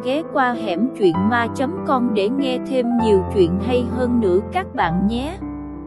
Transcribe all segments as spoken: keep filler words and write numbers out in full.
ghé qua hẻm truyện ma chấm com để nghe thêm nhiều chuyện hay hơn nữa các bạn nhé.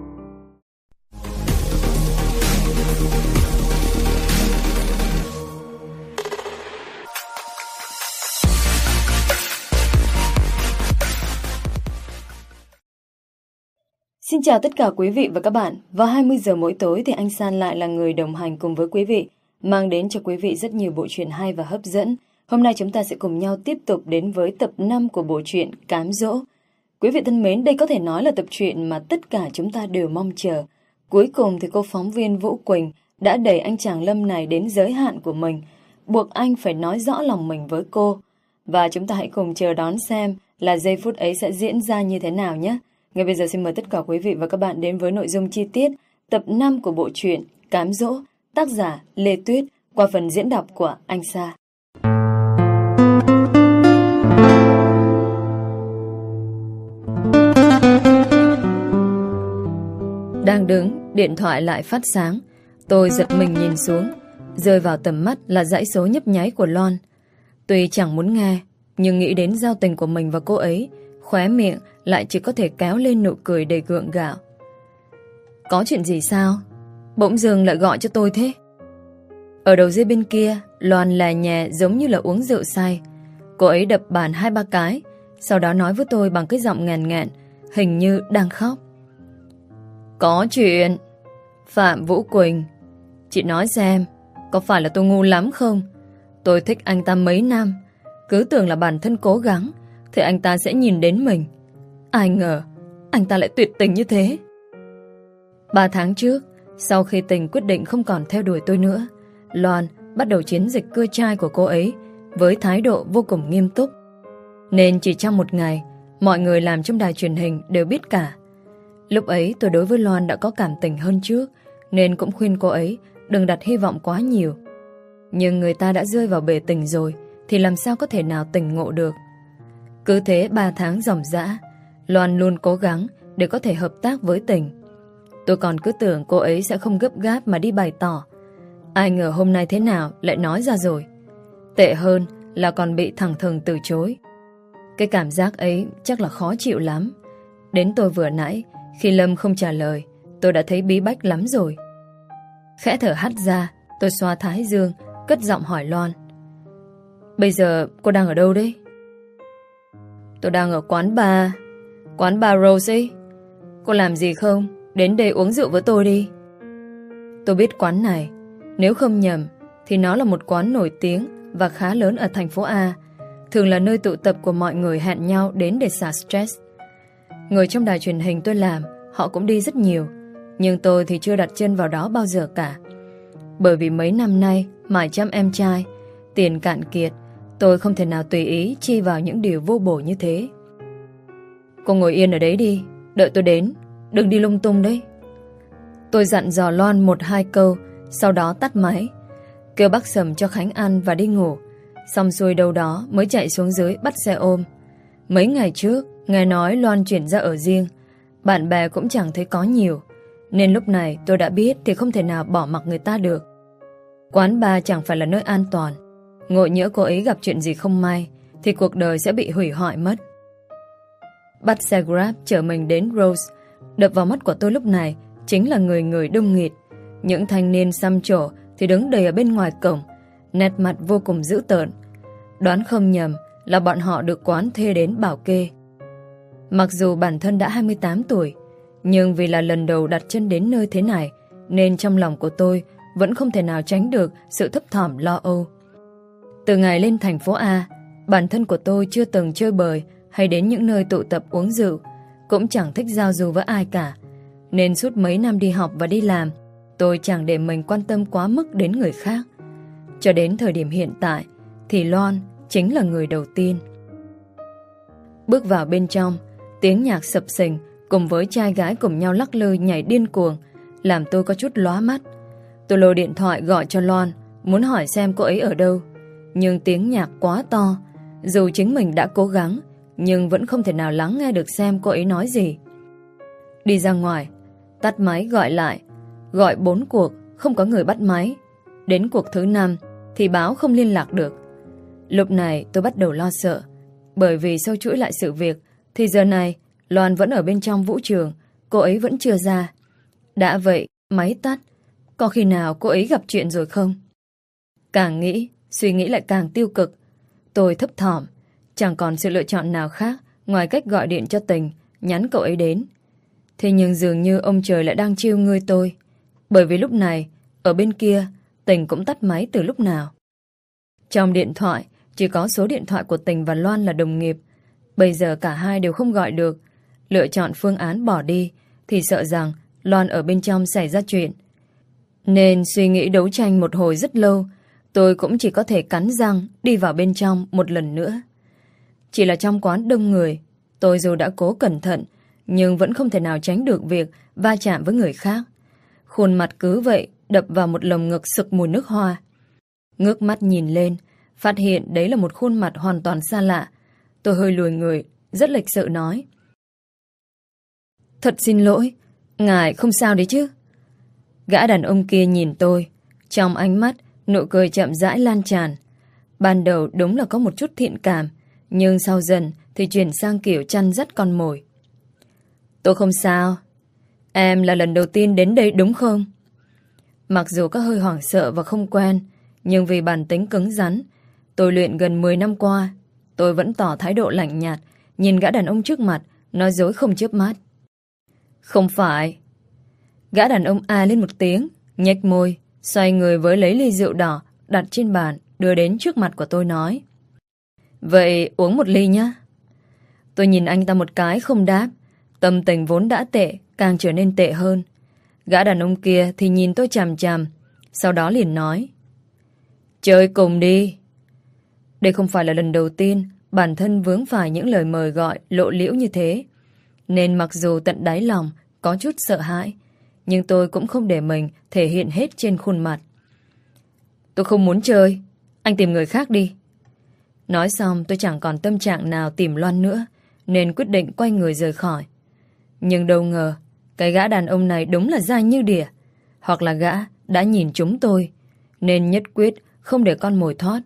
Xin chào tất cả quý vị và các bạn. Vào hai mươi giờ mỗi tối thì anh San lại là người đồng hành cùng với quý vị, mang đến cho quý vị rất nhiều bộ truyện hay và hấp dẫn. Hôm nay chúng ta sẽ cùng nhau tiếp tục đến với tập năm của bộ truyện Cám Dỗ. Quý vị thân mến, đây có thể nói là tập truyện mà tất cả chúng ta đều mong chờ. Cuối cùng thì cô phóng viên Vũ Quỳnh đã đẩy anh chàng Lâm này đến giới hạn của mình, buộc anh phải nói rõ lòng mình với cô. Và chúng ta hãy cùng chờ đón xem là giây phút ấy sẽ diễn ra như thế nào nhé. Ngay bây giờ xin mời tất cả quý vị và các bạn đến với nội dung chi tiết tập năm của bộ truyện Cám Dỗ, tác giả Lê Tuyết, qua phần diễn đọc của anh Sa. Đang đứng, điện thoại lại phát sáng. Tôi giật mình nhìn xuống, rơi vào tầm mắt là dãy số nhấp nháy của Loan. Tuy chẳng muốn nghe, nhưng nghĩ đến giao tình của mình và cô ấy, khóe miệng lại chỉ có thể kéo lên nụ cười đầy gượng gạo. Có chuyện gì sao? Bỗng dưng lại gọi cho tôi thế? Ở đầu dây bên kia, Loan là nhẹ giống như là uống rượu say. Cô ấy đập bàn hai ba cái, sau đó nói với tôi bằng cái giọng nghẹn nghẹn, hình như đang khóc. Có chuyện. Phạm Vũ Quỳnh, chị nói xem, có phải là tôi ngu lắm không? Tôi thích anh ta mấy năm, cứ tưởng là bản thân cố gắng thì anh ta sẽ nhìn đến mình. Ai ngờ anh ta lại tuyệt tình như thế. Ba tháng trước, sau khi Tình quyết định không còn theo đuổi tôi nữa, Loan bắt đầu chiến dịch cưa trai của cô ấy với thái độ vô cùng nghiêm túc. Nên chỉ trong một ngày, mọi người làm trong đài truyền hình đều biết cả. Lúc ấy tôi đối với Loan đã có cảm tình hơn trước, nên cũng khuyên cô ấy đừng đặt hy vọng quá nhiều. Nhưng người ta đã rơi vào bể tình rồi thì làm sao có thể nào tỉnh ngộ được. Cứ thế ba tháng ròng rã, Loan luôn cố gắng để có thể hợp tác với Tình. Tôi còn cứ tưởng cô ấy sẽ không gấp gáp mà đi bày tỏ. Ai ngờ hôm nay thế nào lại nói ra rồi. Tệ hơn là còn bị thẳng thừng từ chối. Cái cảm giác ấy chắc là khó chịu lắm. Đến tôi vừa nãy, khi Lâm không trả lời, tôi đã thấy bí bách lắm rồi. Khẽ thở hắt ra, tôi xoa thái dương, cất giọng hỏi Loan. Bây giờ cô đang ở đâu đấy? Tôi đang ở quán bar. Quán bar Rose ấy. Cô làm gì không? Đến đây uống rượu với tôi đi. Tôi biết quán này. Nếu không nhầm thì nó là một quán nổi tiếng và khá lớn ở thành phố A. Thường là nơi tụ tập của mọi người hẹn nhau đến để xả stress. Người trong đài truyền hình tôi làm, họ cũng đi rất nhiều. Nhưng tôi thì chưa đặt chân vào đó bao giờ cả. Bởi vì mấy năm nay mải chăm em trai, tiền cạn kiệt, tôi không thể nào tùy ý chi vào những điều vô bổ như thế. Cô ngồi yên ở đấy đi, đợi tôi đến, đừng đi lung tung đấy. Tôi dặn dò Loan một hai câu, sau đó tắt máy, kêu bác Sầm cho Khánh ăn và đi ngủ. Xong xuôi đâu đó mới chạy xuống dưới bắt xe ôm. Mấy ngày trước, nghe nói Loan chuyển ra ở riêng, bạn bè cũng chẳng thấy có nhiều, nên lúc này tôi đã biết thì không thể nào bỏ mặc người ta được. Quán bar chẳng phải là nơi an toàn. Ngộ nhỡ cô ấy gặp chuyện gì không may thì cuộc đời sẽ bị hủy hoại mất. Bắt xe Grab chở mình đến Rose. Đập vào mắt của tôi lúc này chính là người người đông nghịt. Những thanh niên xăm trổ thì đứng đầy ở bên ngoài cổng, nét mặt vô cùng dữ tợn. Đoán không nhầm là bọn họ được quán thuê đến bảo kê. Mặc dù bản thân đã hai mươi tám tuổi, nhưng vì là lần đầu đặt chân đến nơi thế này, nên trong lòng của tôi vẫn không thể nào tránh được sự thấp thỏm lo âu. Từ ngày lên thành phố A, bản thân của tôi chưa từng chơi bời hay đến những nơi tụ tập uống rượu, cũng chẳng thích giao du với ai cả. Nên suốt mấy năm đi học và đi làm, tôi chẳng để mình quan tâm quá mức đến người khác. Cho đến thời điểm hiện tại thì Loan chính là người đầu tiên. Bước vào bên trong, tiếng nhạc sập sình cùng với trai gái cùng nhau lắc lư nhảy điên cuồng làm tôi có chút lóa mắt. Tôi lôi điện thoại gọi cho Loan, muốn hỏi xem cô ấy ở đâu. Nhưng tiếng nhạc quá to, dù chính mình đã cố gắng nhưng vẫn không thể nào lắng nghe được xem cô ấy nói gì. Đi ra ngoài, tắt máy gọi lại, gọi bốn cuộc, không có người bắt máy. Đến cuộc thứ năm thì báo không liên lạc được. Lúc này tôi bắt đầu lo sợ, Bởi vì sau chuỗi lại sự việc thì giờ này Loan vẫn ở bên trong vũ trường, cô ấy vẫn chưa ra. Đã vậy, máy tắt, có khi nào cô ấy gặp chuyện rồi không? Càng nghĩ, suy nghĩ lại càng tiêu cực. Tôi thấp thỏm, chẳng còn sự lựa chọn nào khác ngoài cách gọi điện cho Tình, nhắn cậu ấy đến. Thế nhưng dường như ông trời lại đang trêu ngươi tôi. Bởi vì lúc này, ở bên kia, Tình cũng tắt máy từ lúc nào. Trong điện thoại, chỉ có số điện thoại của Tình và Loan là đồng nghiệp. Bây giờ cả hai đều không gọi được. Lựa chọn phương án bỏ đi thì sợ rằng Loan ở bên trong xảy ra chuyện. Nên suy nghĩ đấu tranh một hồi rất lâu, tôi cũng chỉ có thể cắn răng đi vào bên trong một lần nữa. Chỉ là trong quán đông người, tôi dù đã cố cẩn thận, nhưng vẫn không thể nào tránh được việc va chạm với người khác. Khuôn mặt cứ vậy đập vào một lồng ngực sực mùi nước hoa. Ngước mắt nhìn lên, phát hiện đấy là một khuôn mặt hoàn toàn xa lạ. Tôi hơi lùi người, rất lịch sự nói: Thật xin lỗi, ngài không sao đấy chứ? Gã đàn ông kia nhìn tôi, trong ánh mắt nụ cười chậm rãi lan tràn. Ban đầu đúng là có một chút thiện cảm, nhưng sau dần thì chuyển sang kiểu chăn dắt con mồi. Tôi không sao. Em là lần đầu tiên đến đây đúng không? Mặc dù có hơi hoảng sợ và không quen, nhưng vì bản tính cứng rắn, tôi luyện gần mười năm qua, tôi vẫn tỏ thái độ lạnh nhạt, nhìn gã đàn ông trước mặt, nói dối không chớp mắt. Không phải. Gã đàn ông a lên một tiếng, nhếch môi, xoay người với lấy ly rượu đỏ đặt trên bàn, đưa đến trước mặt của tôi nói: Vậy uống một ly nhá. Tôi nhìn anh ta một cái không đáp. Tâm tình vốn đã tệ càng trở nên tệ hơn. Gã đàn ông kia thì nhìn tôi chằm chằm, sau đó liền nói: Chơi cùng đi. Đây không phải là lần đầu tiên bản thân vướng phải những lời mời gọi lộ liễu như thế, nên mặc dù tận đáy lòng có chút sợ hãi, nhưng tôi cũng không để mình thể hiện hết trên khuôn mặt. Tôi không muốn chơi, anh tìm người khác đi. Nói xong tôi chẳng còn tâm trạng nào tìm Loan nữa, nên quyết định quay người rời khỏi. Nhưng đâu ngờ, cái gã đàn ông này đúng là dai như đỉa. Hoặc là gã đã nhìn chúng tôi, nên nhất quyết không để con mồi thoát.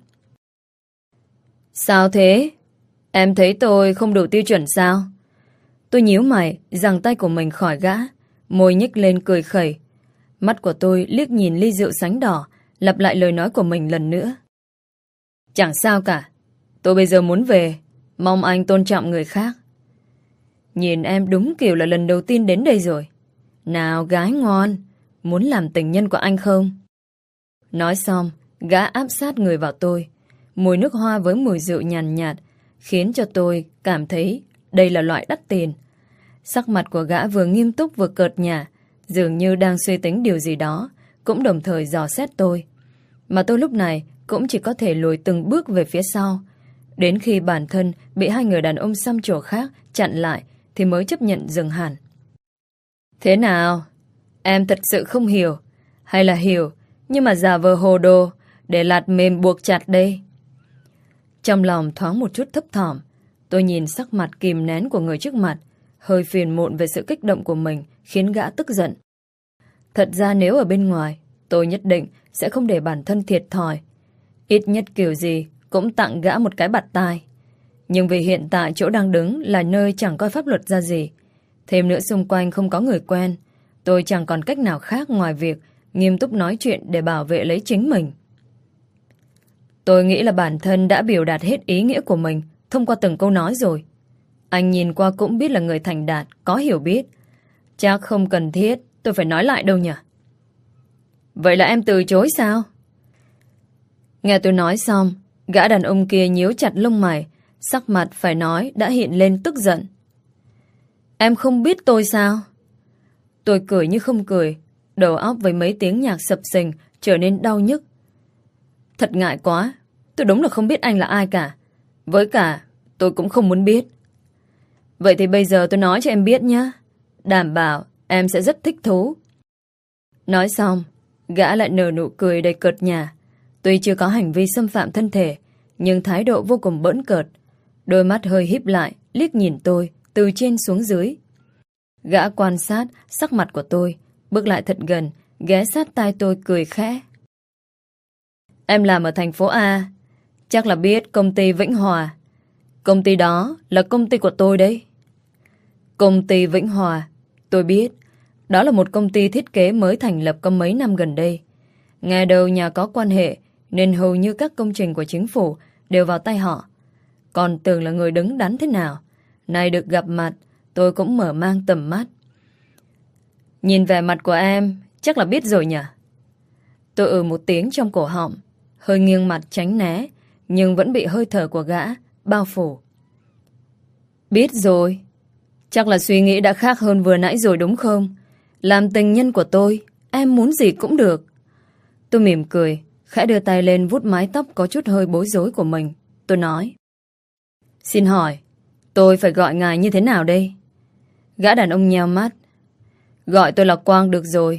Sao thế? Em thấy tôi không đủ tiêu chuẩn sao? Tôi nhíu mày, giằng tay của mình khỏi gã, môi nhếch lên cười khẩy. Mắt của tôi liếc nhìn ly rượu sánh đỏ, lặp lại lời nói của mình lần nữa. Chẳng sao cả. Tôi bây giờ muốn về, mong anh tôn trọng người khác. Nhìn em đúng kiểu là lần đầu tiên đến đây rồi. Nào gái ngon, muốn làm tình nhân của anh không? Nói xong, gã áp sát người vào tôi. Mùi nước hoa với mùi rượu nhàn nhạt, nhạt khiến cho tôi cảm thấy đây là loại đắt tiền. Sắc mặt của gã vừa nghiêm túc vừa cợt nhả, dường như đang suy tính điều gì đó, cũng đồng thời dò xét tôi. Mà tôi lúc này cũng chỉ có thể lùi từng bước về phía sau. Đến khi bản thân bị hai người đàn ông xăm trổ khác chặn lại thì mới chấp nhận dừng hẳn. Thế nào? Em thật sự không hiểu, hay là hiểu nhưng mà giả vờ hồ đồ để lạt mềm buộc chặt đây? Trong lòng thoáng một chút thấp thỏm, tôi nhìn sắc mặt kìm nén của người trước mặt, hơi phiền muộn về sự kích động của mình khiến gã tức giận. Thật ra nếu ở bên ngoài, tôi nhất định sẽ không để bản thân thiệt thòi. Ít nhất kiểu gì cũng tặng gã một cái bạt tai. Nhưng vì hiện tại chỗ đang đứng là nơi chẳng coi pháp luật ra gì, thêm nữa xung quanh không có người quen, tôi chẳng còn cách nào khác ngoài việc nghiêm túc nói chuyện để bảo vệ lấy chính mình. Tôi nghĩ là bản thân đã biểu đạt hết ý nghĩa của mình thông qua từng câu nói rồi. Anh nhìn qua cũng biết là người thành đạt, có hiểu biết. Chắc không cần thiết tôi phải nói lại đâu nhỉ? Vậy là em từ chối sao? Nghe tôi nói xong, gã đàn ông kia nhíu chặt lông mày, sắc mặt phải nói đã hiện lên tức giận. Em không biết tôi sao? Tôi cười như không cười, đầu óc với mấy tiếng nhạc sập sình trở nên đau nhức. Thật ngại quá, tôi đúng là không biết anh là ai cả. Với cả, tôi cũng không muốn biết. Vậy thì bây giờ tôi nói cho em biết nhé. Đảm bảo em sẽ rất thích thú. Nói xong, gã lại nở nụ cười đầy cợt nhả. Tuy chưa có hành vi xâm phạm thân thể, nhưng thái độ vô cùng bỡn cợt. Đôi mắt hơi híp lại, liếc nhìn tôi từ trên xuống dưới. Gã quan sát sắc mặt của tôi, bước lại thật gần, ghé sát tai tôi cười khẽ. Em làm ở thành phố A, chắc là biết công ty Vĩnh Hòa. Công ty đó là công ty của tôi đấy. Công ty Vĩnh Hòa. Tôi biết. Đó là một công ty thiết kế mới thành lập có mấy năm gần đây. Nghe đầu nhà có quan hệ nên hầu như các công trình của chính phủ đều vào tay họ. Còn tưởng là người đứng đắn thế nào. Nay được gặp mặt, tôi cũng mở mang tầm mắt. Nhìn vẻ mặt của em, chắc là biết rồi nhỉ? Tôi ừ một tiếng trong cổ họng, hơi nghiêng mặt tránh né, nhưng vẫn bị hơi thở của gã bao phủ. Biết rồi. Chắc là suy nghĩ đã khác hơn vừa nãy rồi đúng không? Làm tình nhân của tôi, em muốn gì cũng được. Tôi mỉm cười, khẽ đưa tay lên vuốt mái tóc có chút hơi bối rối của mình. Tôi nói: Xin hỏi, tôi phải gọi ngài như thế nào đây? Gã đàn ông nheo mắt. Gọi tôi là Quang được rồi.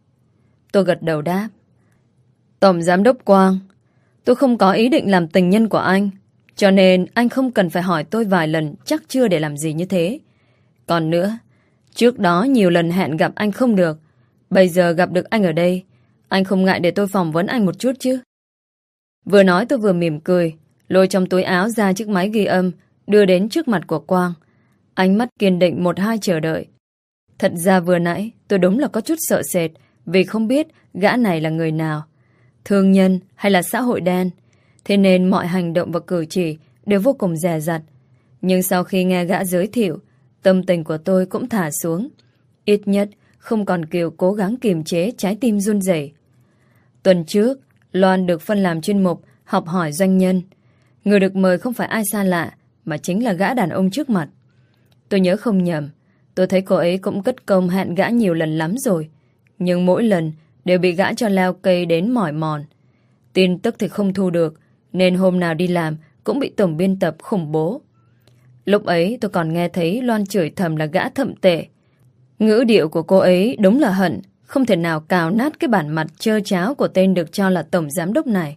Tôi gật đầu đáp: Tổng Giám đốc Quang, tôi không có ý định làm tình nhân của anh, cho nên anh không cần phải hỏi tôi vài lần chắc chưa để làm gì như thế. Còn nữa, trước đó nhiều lần hẹn gặp anh không được, bây giờ gặp được anh ở đây, anh không ngại để tôi phỏng vấn anh một chút chứ? Vừa nói tôi vừa mỉm cười, lôi trong túi áo ra chiếc máy ghi âm, đưa đến trước mặt của Quang. Ánh mắt kiên định một hai chờ đợi. Thật ra vừa nãy tôi đúng là có chút sợ sệt, vì không biết gã này là người nào, thương nhân hay là xã hội đen. Thế nên mọi hành động và cử chỉ đều vô cùng dè dặt. Nhưng sau khi nghe gã giới thiệu, tâm tình của tôi cũng thả xuống. Ít nhất không còn kiểu cố gắng kiềm chế trái tim run rẩy. Tuần trước, Loan được phân làm chuyên mục học hỏi doanh nhân. Người được mời không phải ai xa lạ, mà chính là gã đàn ông trước mặt. Tôi nhớ không nhầm, tôi thấy cô ấy cũng cất công hẹn gã nhiều lần lắm rồi, nhưng mỗi lần đều bị gã cho leo cây đến mỏi mòn. Tin tức thì không thu được, nên hôm nào đi làm cũng bị tổng biên tập khủng bố. Lúc ấy tôi còn nghe thấy Loan chửi thầm là gã thậm tệ. Ngữ điệu của cô ấy đúng là hận, không thể nào cào nát cái bản mặt trơ tráo của tên được cho là tổng giám đốc này.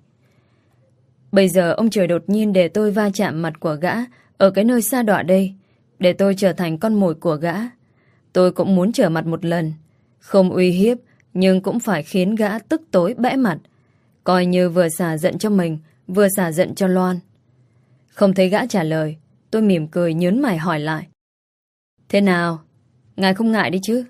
Bây giờ ông trời đột nhiên để tôi va chạm mặt của gã ở cái nơi xa đọa đây, để tôi trở thành con mồi của gã. Tôi cũng muốn trở mặt một lần, không uy hiếp, nhưng cũng phải khiến gã tức tối bẽ mặt, coi như vừa xả giận cho mình, vừa xả giận cho Loan. Không thấy gã trả lời, tôi mỉm cười nhớn mày hỏi lại: Thế nào? Ngài không ngại đi chứ?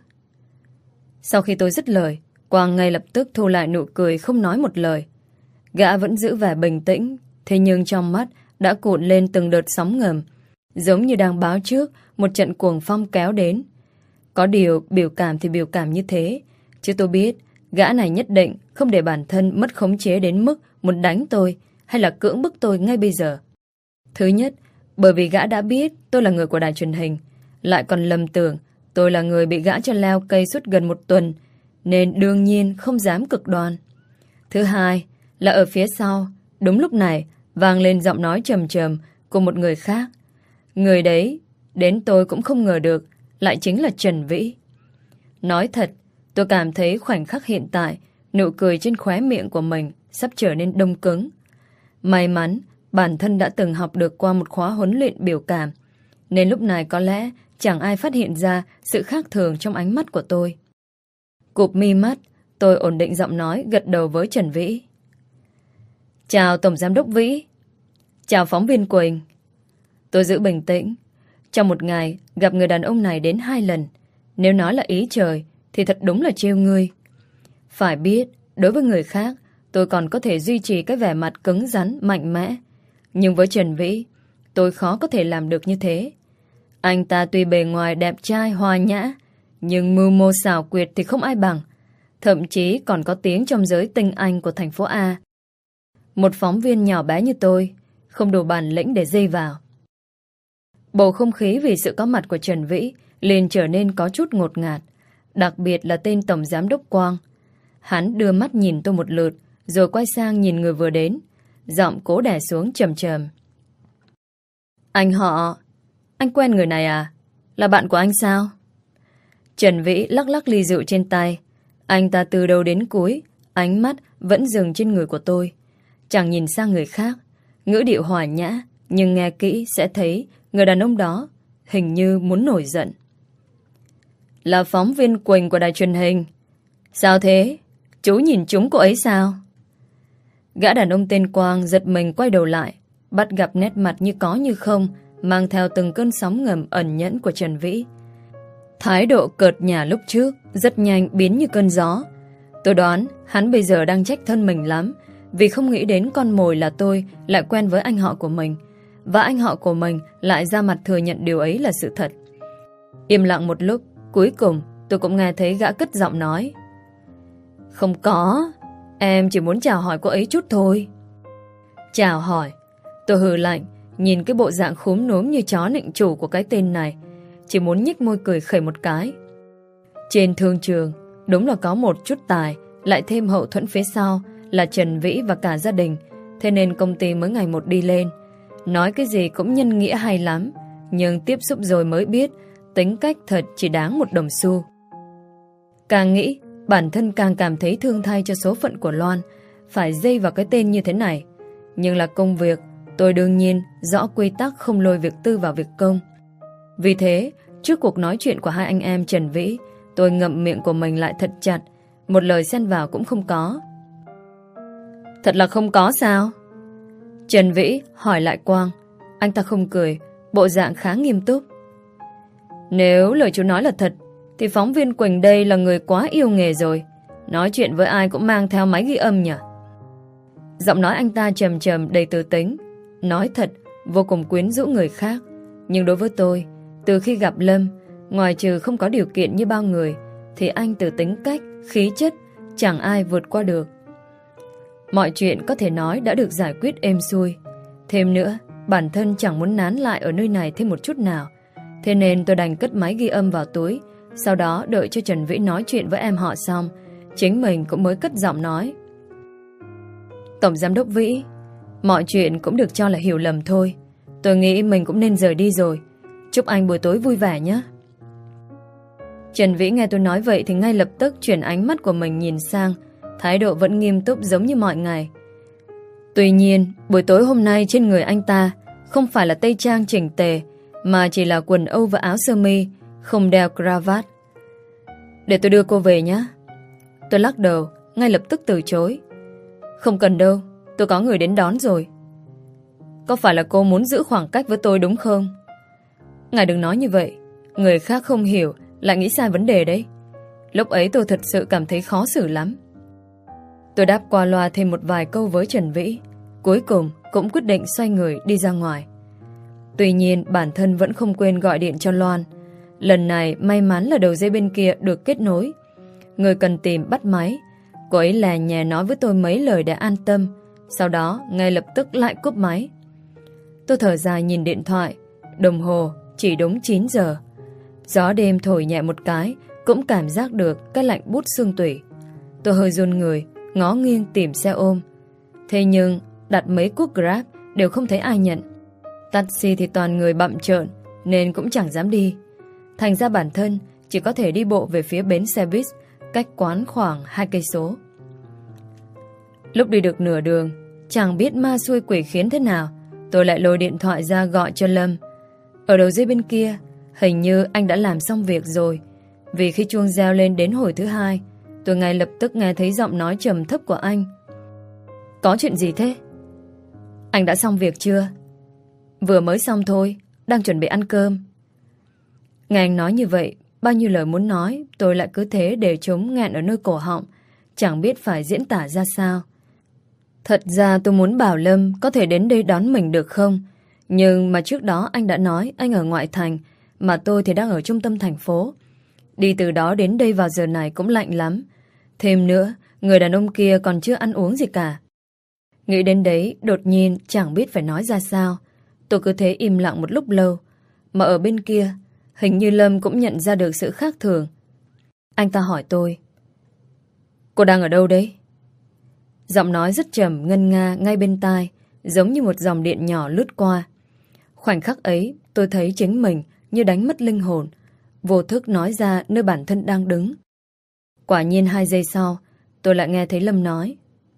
Sau khi tôi dứt lời, Quang ngay lập tức thu lại nụ cười, không nói một lời. Gã vẫn giữ vẻ bình tĩnh, thế nhưng trong mắt đã cuộn lên từng đợt sóng ngầm, giống như đang báo trước một trận cuồng phong kéo đến. Có điều biểu cảm thì biểu cảm như thế, chứ tôi biết gã này nhất định không để bản thân mất khống chế đến mức muốn đánh tôi hay là cưỡng bức tôi ngay bây giờ. Thứ nhất, bởi vì gã đã biết tôi là người của đài truyền hình, lại còn lầm tưởng tôi là người bị gã cho leo cây suốt gần một tuần, nên đương nhiên không dám cực đoan. Thứ hai là ở phía sau, đúng lúc này vang lên giọng nói trầm trầm của một người khác. Người đấy, đến tôi cũng không ngờ được, lại chính là Trần Vĩ. Nói thật, tôi cảm thấy khoảnh khắc hiện tại, nụ cười trên khóe miệng của mình sắp trở nên đông cứng. May mắn, bản thân đã từng học được qua một khóa huấn luyện biểu cảm, nên lúc này có lẽ chẳng ai phát hiện ra sự khác thường trong ánh mắt của tôi. Cụp mi mắt, tôi ổn định giọng nói, gật đầu với Trần Vĩ. Chào Tổng Giám đốc Vĩ. Chào phóng viên Quỳnh. Tôi giữ bình tĩnh. Trong một ngày, gặp người đàn ông này đến hai lần. Nếu nói là ý trời, thì thật đúng là trêu ngươi. Phải biết, đối với người khác, tôi còn có thể duy trì cái vẻ mặt cứng rắn, mạnh mẽ. Nhưng với Trần Vĩ, tôi khó có thể làm được như thế. Anh ta tuy bề ngoài đẹp trai, hòa nhã, nhưng mưu mô xảo quyệt thì không ai bằng. Thậm chí còn có tiếng trong giới tinh anh của thành phố A. Một phóng viên nhỏ bé như tôi, không đủ bản lĩnh để dây vào. Bầu không khí vì sự có mặt của Trần Vĩ liền trở nên có chút ngột ngạt, đặc biệt là tên Tổng Giám đốc Quang. Hắn đưa mắt nhìn tôi một lượt, rồi quay sang nhìn người vừa đến, giọng cố đè xuống trầm trầm. Anh họ, anh quen người này à? Là bạn của anh sao? Trần Vĩ lắc lắc ly rượu trên tay. Anh ta từ đầu đến cuối, ánh mắt vẫn dừng trên người của tôi, chẳng nhìn sang người khác. Ngữ điệu hòa nhã, nhưng nghe kỹ sẽ thấy người đàn ông đó hình như muốn nổi giận. Là phóng viên Quỳnh của đài truyền hình. Sao thế? Chú nhìn trúng cô ấy sao? Gã đàn ông tên Quang giật mình quay đầu lại. bắt gặp nét mặt như có như không, mang theo từng cơn sóng ngầm ẩn nhẫn của Trần Vĩ. Thái độ cợt nhả lúc trước rất nhanh biến như cơn gió. Tôi đoán hắn bây giờ đang trách thân mình lắm, vì không nghĩ đến con mồi là tôi lại quen với anh họ của mình, và anh họ của mình lại ra mặt thừa nhận điều ấy là sự thật. Im lặng một lúc, cuối cùng tôi cũng nghe thấy gã cất giọng nói: Không có, em chỉ muốn chào hỏi cô ấy chút thôi. Chào hỏi? Tôi hừ lạnh, nhìn cái bộ dạng khúm núm như chó nịnh chủ của cái tên này, chỉ muốn nhếch môi cười khẩy một cái. Trên thương trường, đúng là có một chút tài, lại thêm hậu thuẫn phía sau là Trần Vĩ và cả gia đình, thế nên công ty mới ngày một đi lên. Nói cái gì cũng nhân nghĩa hay lắm, nhưng tiếp xúc rồi mới biết tính cách thật chỉ đáng một đồng xu. Càng nghĩ, bản thân càng cảm thấy thương thay cho số phận của Loan phải dây vào cái tên như thế này. Nhưng là công việc, tôi đương nhiên rõ quy tắc không lôi việc tư vào việc công. Vì thế, trước cuộc nói chuyện của hai anh em Trần Vĩ, tôi ngậm miệng của mình lại thật chặt, một lời xen vào cũng không có. Thật là không có sao? Trần Vĩ hỏi lại Quang. Anh ta không cười, bộ dạng khá nghiêm túc. Nếu lời chú nói là thật, thì phóng viên Quỳnh đây là người quá yêu nghề rồi. Nói chuyện với ai cũng mang theo máy ghi âm nhỉ? Giọng nói anh ta trầm trầm đầy tư tính. Nói thật, vô cùng quyến rũ người khác. Nhưng đối với tôi, từ khi gặp Lâm, ngoài trừ không có điều kiện như bao người, thì anh từ tính cách, khí chất, chẳng ai vượt qua được. Mọi chuyện có thể nói đã được giải quyết êm xuôi. Thêm nữa, bản thân chẳng muốn nán lại ở nơi này thêm một chút nào. Thế nên tôi đành cất máy ghi âm vào túi. Sau đó đợi cho Trần Vĩ nói chuyện với em họ xong, chính mình cũng mới cất giọng nói. Tổng giám đốc Vĩ, mọi chuyện cũng được cho là hiểu lầm thôi. Tôi nghĩ mình cũng nên rời đi rồi. Chúc anh buổi tối vui vẻ nhé. Trần Vĩ nghe tôi nói vậy thì ngay lập tức chuyển ánh mắt của mình nhìn sang, thái độ vẫn nghiêm túc giống như mọi ngày. Tuy nhiên, buổi tối hôm nay trên người anh ta không phải là tây trang chỉnh tề, mà chỉ là quần âu và áo sơ mi, không đeo cravat. Để tôi đưa cô về nhé. Tôi lắc đầu, ngay lập tức từ chối. Không cần đâu, tôi có người đến đón rồi. Có phải là cô muốn giữ khoảng cách với tôi đúng không? Ngài đừng nói như vậy, người khác không hiểu lại nghĩ sai vấn đề đấy. Lúc ấy tôi thật sự cảm thấy khó xử lắm. Tôi đáp qua loa thêm một vài câu với Trần Vĩ, cuối cùng cũng quyết định xoay người đi ra ngoài. Tuy nhiên bản thân vẫn không quên gọi điện cho Loan. Lần này may mắn là đầu dây bên kia được kết nối. Người cần tìm bắt máy. Cô ấy lè nhè nói với tôi mấy lời để an tâm, sau đó ngay lập tức lại cúp máy. Tôi thở dài nhìn điện thoại. Đồng hồ chỉ đúng chín giờ. Gió đêm thổi nhẹ một cái cũng cảm giác được cái lạnh buốt xương tủy. Tôi hơi run người, ngó nghiêng tìm xe ôm. Thế nhưng đặt mấy cuộc Grab đều không thấy ai nhận. Taxi thì toàn người bặm trợn nên cũng chẳng dám đi. Thành ra bản thân chỉ có thể đi bộ về phía bến xe buýt, cách quán khoảng hai cây số. Lúc đi được nửa đường, chẳng biết ma xui quỷ khiến thế nào, tôi lại lôi điện thoại ra gọi cho Lâm. Ở đầu dây bên kia, hình như anh đã làm xong việc rồi, vì khi chuông reo lên đến hồi thứ hai, tôi ngay lập tức nghe thấy giọng nói trầm thấp của anh. Có chuyện gì thế? Anh đã xong việc chưa? Vừa mới xong thôi, đang chuẩn bị ăn cơm. Nghe anh nói như vậy, bao nhiêu lời muốn nói, tôi lại cứ thế để chúng nghẹn ở nơi cổ họng, chẳng biết phải diễn tả ra sao. Thật ra tôi muốn bảo Lâm có thể đến đây đón mình được không? Nhưng mà trước đó anh đã nói anh ở ngoại thành, mà tôi thì đang ở trung tâm thành phố. Đi từ đó đến đây vào giờ này cũng lạnh lắm. Thêm nữa, người đàn ông kia còn chưa ăn uống gì cả. Nghĩ đến đấy, đột nhiên chẳng biết phải nói ra sao. Tôi cứ thế im lặng một lúc lâu. Mà ở bên kia, hình như Lâm cũng nhận ra được sự khác thường. Anh ta hỏi tôi: Cô đang ở đâu đấy? Giọng nói rất trầm ngân nga ngay bên tai, giống như một dòng điện nhỏ lướt qua. Khoảnh khắc ấy, tôi thấy chính mình như đánh mất linh hồn, vô thức nói ra nơi bản thân đang đứng. Quả nhiên hai giây sau, tôi lại nghe thấy Lâm nói: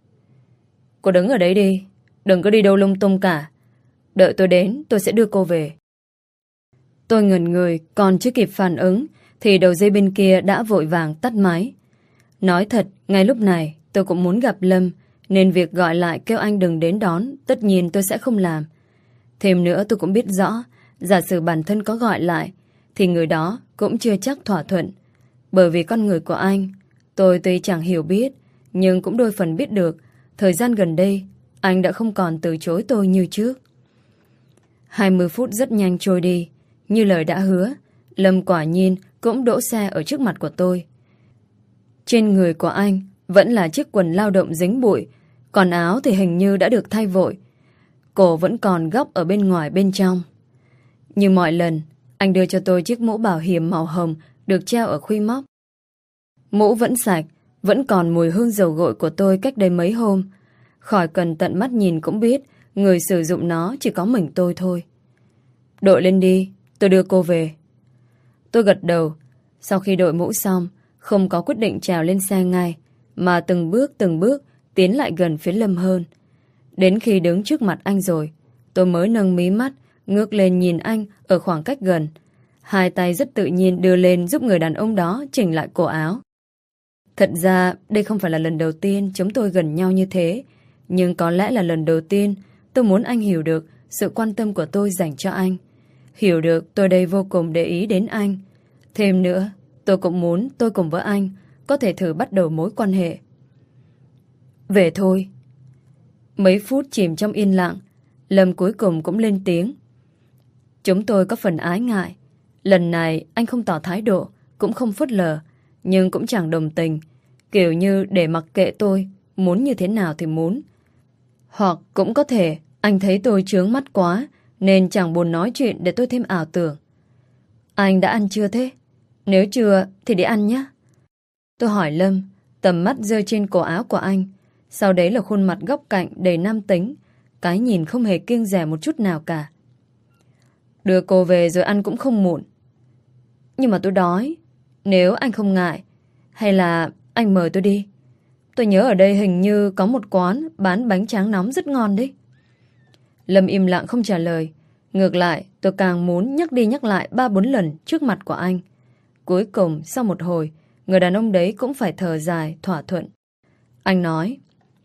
Cô đứng ở đấy đi, đừng có đi đâu lung tung cả. Đợi tôi đến, tôi sẽ đưa cô về. Tôi ngẩn người, còn chưa kịp phản ứng thì đầu dây bên kia đã vội vàng tắt máy. Nói thật, ngay lúc này tôi cũng muốn gặp Lâm, nên việc gọi lại kêu anh đừng đến đón tất nhiên tôi sẽ không làm. Thêm nữa tôi cũng biết rõ, giả sử bản thân có gọi lại, thì người đó cũng chưa chắc thỏa thuận. Bởi vì con người của anh, tôi tuy chẳng hiểu biết, nhưng cũng đôi phần biết được, thời gian gần đây, anh đã không còn từ chối tôi như trước. hai mươi phút rất nhanh trôi đi. Như lời đã hứa, Lâm quả nhiên cũng đỗ xe ở trước mặt của tôi. Trên người của anh vẫn là chiếc quần lao động dính bụi, còn áo thì hình như đã được thay vội. Cổ vẫn còn góc ở bên ngoài bên trong. Như mọi lần, anh đưa cho tôi chiếc mũ bảo hiểm màu hồng được treo ở khuy móc. Mũ vẫn sạch, vẫn còn mùi hương dầu gội của tôi cách đây mấy hôm. Khỏi cần tận mắt nhìn cũng biết người sử dụng nó chỉ có mình tôi thôi. Đội lên đi, tôi đưa cô về. Tôi gật đầu. Sau khi đội mũ xong, không có quyết định trèo lên xe ngay, mà từng bước từng bước tiến lại gần phía Lâm hơn. Đến khi đứng trước mặt anh rồi, tôi mới nâng mí mắt, ngước lên nhìn anh ở khoảng cách gần. Hai tay rất tự nhiên đưa lên giúp người đàn ông đó chỉnh lại cổ áo. Thật ra đây không phải là lần đầu tiên chúng tôi gần nhau như thế, nhưng có lẽ là lần đầu tiên tôi muốn anh hiểu được sự quan tâm của tôi dành cho anh. Hiểu được tôi đây vô cùng để ý đến anh. Thêm nữa, tôi cũng muốn tôi cùng với anh có thể thử bắt đầu mối quan hệ. Về thôi. Mấy phút chìm trong yên lặng, Lâm cuối cùng cũng lên tiếng. Chúng tôi có phần ái ngại. Lần này anh không tỏ thái độ, cũng không phớt lờ, nhưng cũng chẳng đồng tình, kiểu như để mặc kệ tôi, muốn như thế nào thì muốn. Hoặc cũng có thể anh thấy tôi chướng mắt quá, nên chẳng buồn nói chuyện để tôi thêm ảo tưởng. Anh đã ăn chưa thế? Nếu chưa thì đi ăn nhé. Tôi hỏi Lâm, tầm mắt rơi trên cổ áo của anh. Sau đấy là khuôn mặt góc cạnh đầy nam tính, cái nhìn không hề kiêng dè một chút nào cả. Đưa cô về rồi ăn cũng không muộn. Nhưng mà tôi đói. Nếu anh không ngại, hay là anh mời tôi đi. Tôi nhớ ở đây hình như có một quán bán bánh tráng nóng rất ngon đấy. Lâm im lặng không trả lời. Ngược lại, tôi càng muốn nhắc đi nhắc lại ba bốn lần trước mặt của anh. Cuối cùng, sau một hồi, người đàn ông đấy cũng phải thở dài, thỏa thuận. Anh nói,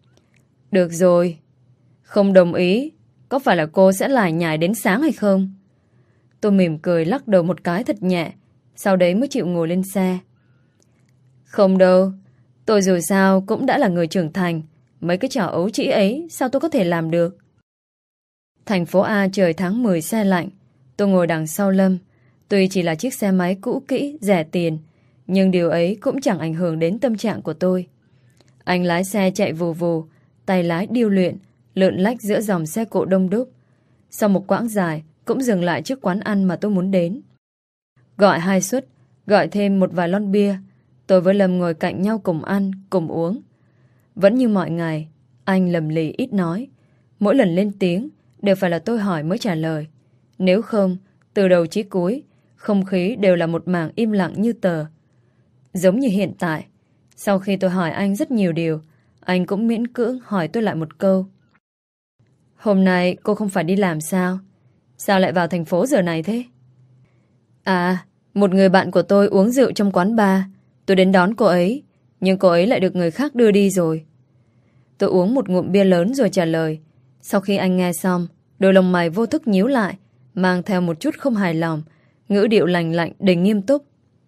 được rồi, không đồng ý, có phải là cô sẽ lải nhải đến sáng hay không? Tôi mỉm cười lắc đầu một cái thật nhẹ, sau đấy mới chịu ngồi lên xe. Không đâu, tôi dù sao cũng đã là người trưởng thành, mấy cái trò ấu trĩ ấy sao tôi có thể làm được? Thành phố A trời tháng mười xe lạnh, tôi ngồi đằng sau Lâm. Tuy chỉ là chiếc xe máy cũ kỹ, rẻ tiền, nhưng điều ấy cũng chẳng ảnh hưởng đến tâm trạng của tôi. Anh lái xe chạy vù vù, tay lái điêu luyện, lượn lách giữa dòng xe cộ đông đúc. Sau một quãng dài, cũng dừng lại trước quán ăn mà tôi muốn đến. Gọi hai suất, gọi thêm một vài lon bia. Tôi với Lâm ngồi cạnh nhau cùng ăn, cùng uống. Vẫn như mọi ngày, anh lầm lì ít nói. Mỗi lần lên tiếng, đều phải là tôi hỏi mới trả lời. Nếu không, từ đầu chí cuối, không khí đều là một mảng im lặng như tờ. Giống như hiện tại, sau khi tôi hỏi anh rất nhiều điều, anh cũng miễn cưỡng hỏi tôi lại một câu. Hôm nay cô không phải đi làm sao? Sao lại vào thành phố giờ này thế? À, một người bạn của tôi uống rượu trong quán bar. Tôi đến đón cô ấy, nhưng cô ấy lại được người khác đưa đi rồi. Tôi uống một ngụm bia lớn rồi trả lời. Sau khi anh nghe xong, đôi lông mày vô thức nhíu lại, mang theo một chút không hài lòng, ngữ điệu lành lạnh đầy nghiêm túc.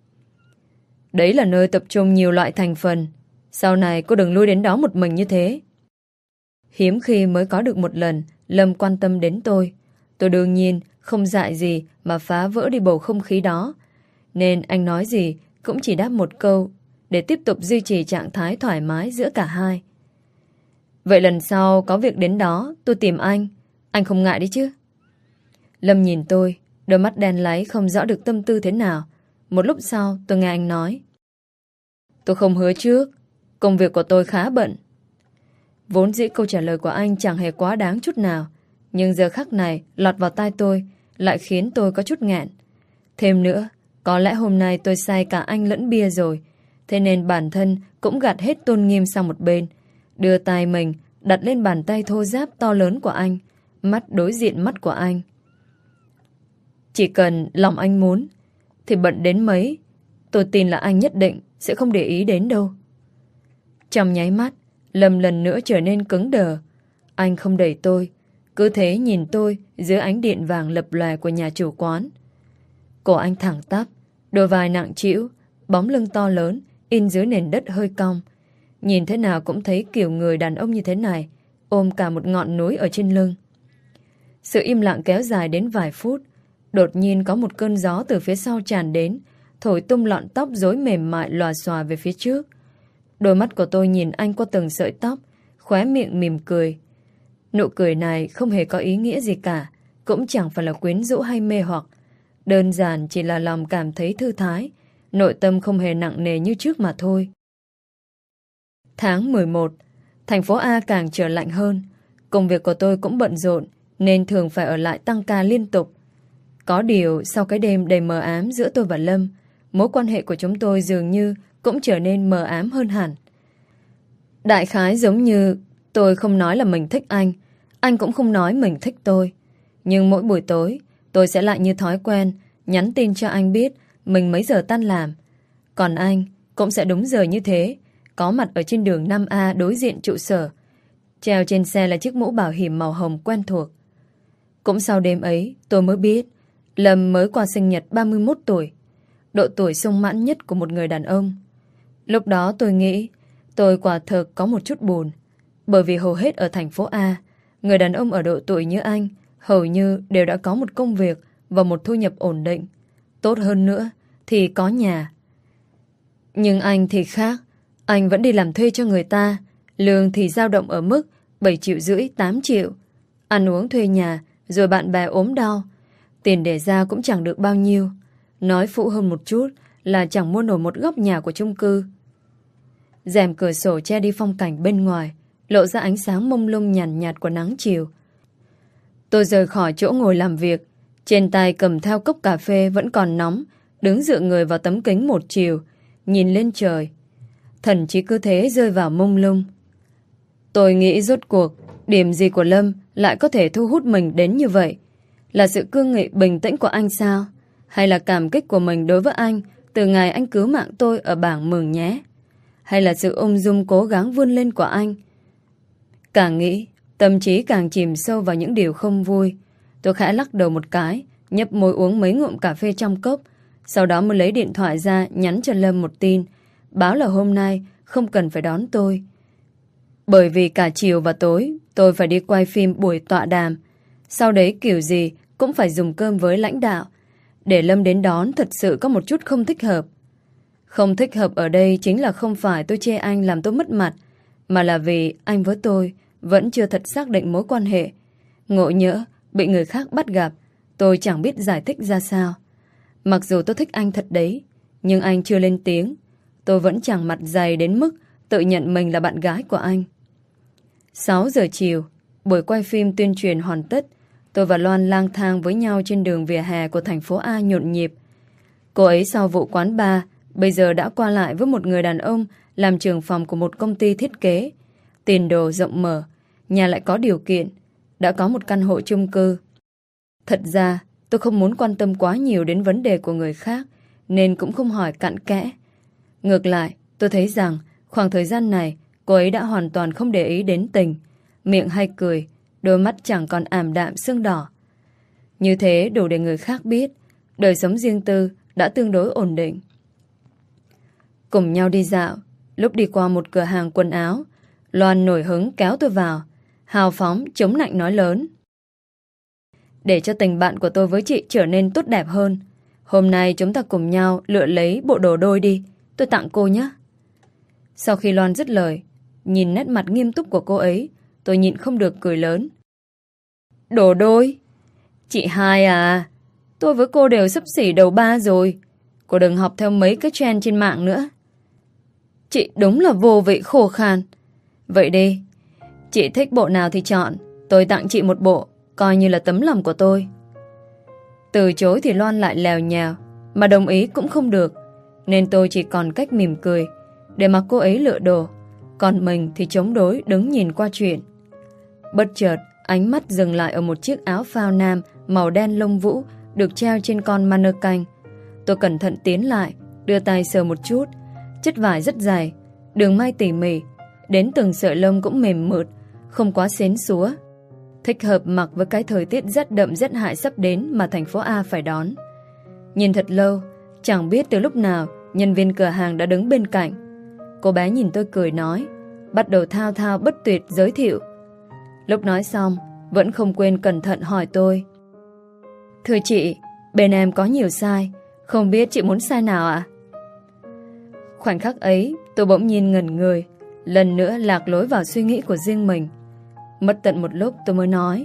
Đấy là nơi tập trung nhiều loại thành phần. Sau này cô đừng lui đến đó một mình như thế. Hiếm khi mới có được một lần Lâm quan tâm đến tôi. Tôi đương nhiên không dại gì mà phá vỡ đi bầu không khí đó. Nên anh nói gì cũng chỉ đáp một câu để tiếp tục duy trì trạng thái thoải mái giữa cả hai. Vậy lần sau có việc đến đó tôi tìm anh, anh không ngại đấy chứ? Lâm nhìn tôi, đôi mắt đen láy không rõ được tâm tư thế nào. Một lúc sau tôi nghe anh nói, tôi không hứa trước, công việc của tôi khá bận. Vốn dĩ câu trả lời của anh chẳng hề quá đáng chút nào, nhưng giờ khắc này lọt vào tai tôi lại khiến tôi có chút nghẹn. Thêm nữa, có lẽ hôm nay tôi say cả anh lẫn bia rồi, thế nên bản thân cũng gạt hết tôn nghiêm sang một bên, đưa tay mình đặt lên bàn tay thô ráp to lớn của anh, mắt đối diện mắt của anh. Chỉ cần lòng anh muốn, thì bận đến mấy, tôi tin là anh nhất định sẽ không để ý đến đâu. Trong nháy mắt, Lâm lần nữa trở nên cứng đờ. Anh không đẩy tôi, cứ thế nhìn tôi dưới ánh điện vàng lập lòe của nhà chủ quán. Cổ anh thẳng tắp, đôi vai nặng trĩu, bóng lưng to lớn in dưới nền đất hơi cong. Nhìn thế nào cũng thấy kiểu người đàn ông như thế này ôm cả một ngọn núi ở trên lưng. Sự im lặng kéo dài đến vài phút. Đột nhiên có một cơn gió từ phía sau tràn đến, thổi tung lọn tóc rối mềm mại lòa xòa về phía trước. Đôi mắt của tôi nhìn anh qua từng sợi tóc, khóe miệng mỉm cười. Nụ cười này không hề có ý nghĩa gì cả, cũng chẳng phải là quyến rũ hay mê hoặc. Đơn giản chỉ là lòng cảm thấy thư thái, nội tâm không hề nặng nề như trước mà thôi. Tháng mười một, thành phố A càng trở lạnh hơn. Công việc của tôi cũng bận rộn, nên thường phải ở lại tăng ca liên tục. Có điều, sau cái đêm đầy mờ ám giữa tôi và Lâm, mối quan hệ của chúng tôi dường như cũng trở nên mờ ám hơn hẳn. Đại khái giống như tôi không nói là mình thích anh, anh cũng không nói mình thích tôi. Nhưng mỗi buổi tối, tôi sẽ lại như thói quen nhắn tin cho anh biết mình mấy giờ tan làm. Còn anh cũng sẽ đúng giờ như thế, có mặt ở trên đường năm A đối diện trụ sở. Treo trên xe là chiếc mũ bảo hiểm màu hồng quen thuộc. Cũng sau đêm ấy, tôi mới biết Lâm mới qua sinh nhật ba mươi mốt tuổi, độ tuổi sung mãn nhất của một người đàn ông. Lúc đó tôi nghĩ tôi quả thực có một chút buồn, bởi vì hầu hết ở thành phố A, người đàn ông ở độ tuổi như anh hầu như đều đã có một công việc và một thu nhập ổn định. Tốt hơn nữa thì có nhà. Nhưng anh thì khác. Anh vẫn đi làm thuê cho người ta, lương thì dao động ở mức bảy triệu rưỡi, tám triệu. Ăn uống thuê nhà, rồi bạn bè ốm đau, tiền để ra cũng chẳng được bao nhiêu. Nói phụ hơn một chút là chẳng mua nổi một góc nhà của chung cư. Rèm cửa sổ che đi phong cảnh bên ngoài, lộ ra ánh sáng mông lung nhàn nhạt, nhạt của nắng chiều. Tôi rời khỏi chỗ ngồi làm việc, trên tay cầm theo cốc cà phê vẫn còn nóng, đứng dựa người vào tấm kính một chiều, nhìn lên trời. Thần trí cứ thế rơi vào mông lung. Tôi nghĩ rốt cuộc điểm gì của Lâm lại có thể thu hút mình đến như vậy? Là sự cương nghị bình tĩnh của anh sao? Hay là cảm kích của mình đối với anh từ ngày anh cứu mạng tôi ở bảng Mường Nhé? Hay là sự ung dung cố gắng vươn lên của anh? Càng nghĩ, tâm trí càng chìm sâu vào những điều không vui. Tôi khẽ lắc đầu một cái, nhấp môi uống mấy ngụm cà phê trong cốc, sau đó mới lấy điện thoại ra nhắn cho Lâm một tin, báo là hôm nay không cần phải đón tôi. Bởi vì cả chiều và tối tôi phải đi quay phim buổi tọa đàm. Sau đấy kiểu gì cũng phải dùng cơm với lãnh đạo. Để Lâm đến đón thật sự có một chút không thích hợp. Không thích hợp ở đây chính là không phải tôi chê anh làm tôi mất mặt, mà là vì anh với tôi vẫn chưa thật xác định mối quan hệ. Ngộ nhỡ bị người khác bắt gặp, tôi chẳng biết giải thích ra sao. Mặc dù tôi thích anh thật đấy, nhưng anh chưa lên tiếng. Tôi vẫn chẳng mặt dày đến mức tự nhận mình là bạn gái của anh. sáu giờ chiều, buổi quay phim tuyên truyền hoàn tất. Tôi và Loan lang thang với nhau trên đường vỉa hè của thành phố A nhộn nhịp. Cô ấy sau vụ quán bar bây giờ đã qua lại với một người đàn ông làm trưởng phòng của một công ty thiết kế. Tiền đồ rộng mở, nhà lại có điều kiện, đã có một căn hộ chung cư. Thật ra tôi không muốn quan tâm quá nhiều đến vấn đề của người khác, nên cũng không hỏi cặn kẽ. Ngược lại, tôi thấy rằng khoảng thời gian này cô ấy đã hoàn toàn không để ý đến tình. Miệng hay cười, đôi mắt chẳng còn ảm đạm sưng đỏ. Như thế đủ để người khác biết đời sống riêng tư đã tương đối ổn định. Cùng nhau đi dạo, lúc đi qua một cửa hàng quần áo, Loan nổi hứng kéo tôi vào, hào phóng chống nạnh nói lớn: để cho tình bạn của tôi với chị trở nên tốt đẹp hơn, hôm nay chúng ta cùng nhau lựa lấy bộ đồ đôi đi, tôi tặng cô nhé. Sau khi Loan dứt lời, nhìn nét mặt nghiêm túc của cô ấy, tôi nhịn không được cười lớn. Đồ đôi? Chị hai à, tôi với cô đều xấp xỉ đầu ba rồi, cô đừng học theo mấy cái trend trên mạng nữa. Chị đúng là vô vị khô khan. Vậy đi, chị thích bộ nào thì chọn, tôi tặng chị một bộ, coi như là tấm lòng của tôi. Từ chối thì Loan lại lèo nhèo, mà đồng ý cũng không được, nên tôi chỉ còn cách mỉm cười để mặc cô ấy lựa đồ, còn mình thì chống đối đứng nhìn qua chuyện. Bất chợt ánh mắt dừng lại ở một chiếc áo phao nam màu đen lông vũ được treo trên con mannequin. Tôi cẩn thận tiến lại, đưa tay sờ một chút. Chất vải rất dày, đường may tỉ mỉ, đến từng sợi lông cũng mềm mượt, không quá xến xúa. thích hợp mặc với cái thời tiết rất đậm rất hại sắp đến mà thành phố A phải đón. Nhìn thật lâu, chẳng biết từ lúc nào nhân viên cửa hàng đã đứng bên cạnh. Cô bé nhìn tôi cười nói, bắt đầu thao thao bất tuyệt giới thiệu. Lúc nói xong, vẫn không quên cẩn thận hỏi tôi. Thưa chị, bên em có nhiều size, không biết chị muốn size nào ạ? Khoảnh khắc ấy, tôi bỗng nhiên ngẩn người, lần nữa lạc lối vào suy nghĩ của riêng mình. Mất tận một lúc tôi mới nói,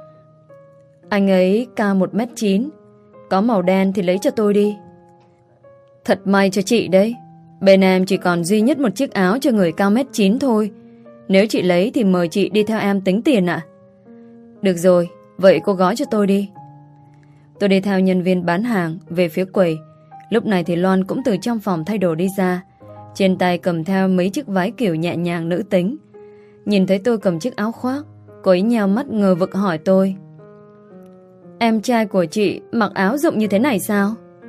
anh ấy cao một mét chín, có màu đen thì lấy cho tôi đi. Thật may cho chị đấy, bên em chỉ còn duy nhất một chiếc áo cho người cao mét chín thôi. Nếu chị lấy thì mời chị đi theo em tính tiền ạ. Được rồi, vậy cô gói cho tôi đi. Tôi đi theo nhân viên bán hàng về phía quầy. Lúc này thì Loan cũng từ trong phòng thay đồ đi ra, trên tay cầm theo mấy chiếc váy kiểu nhẹ nhàng nữ tính. Nhìn thấy tôi cầm chiếc áo khoác, cô ấy nheo mắt ngờ vực hỏi tôi, em trai của chị mặc áo rộng như thế này sao?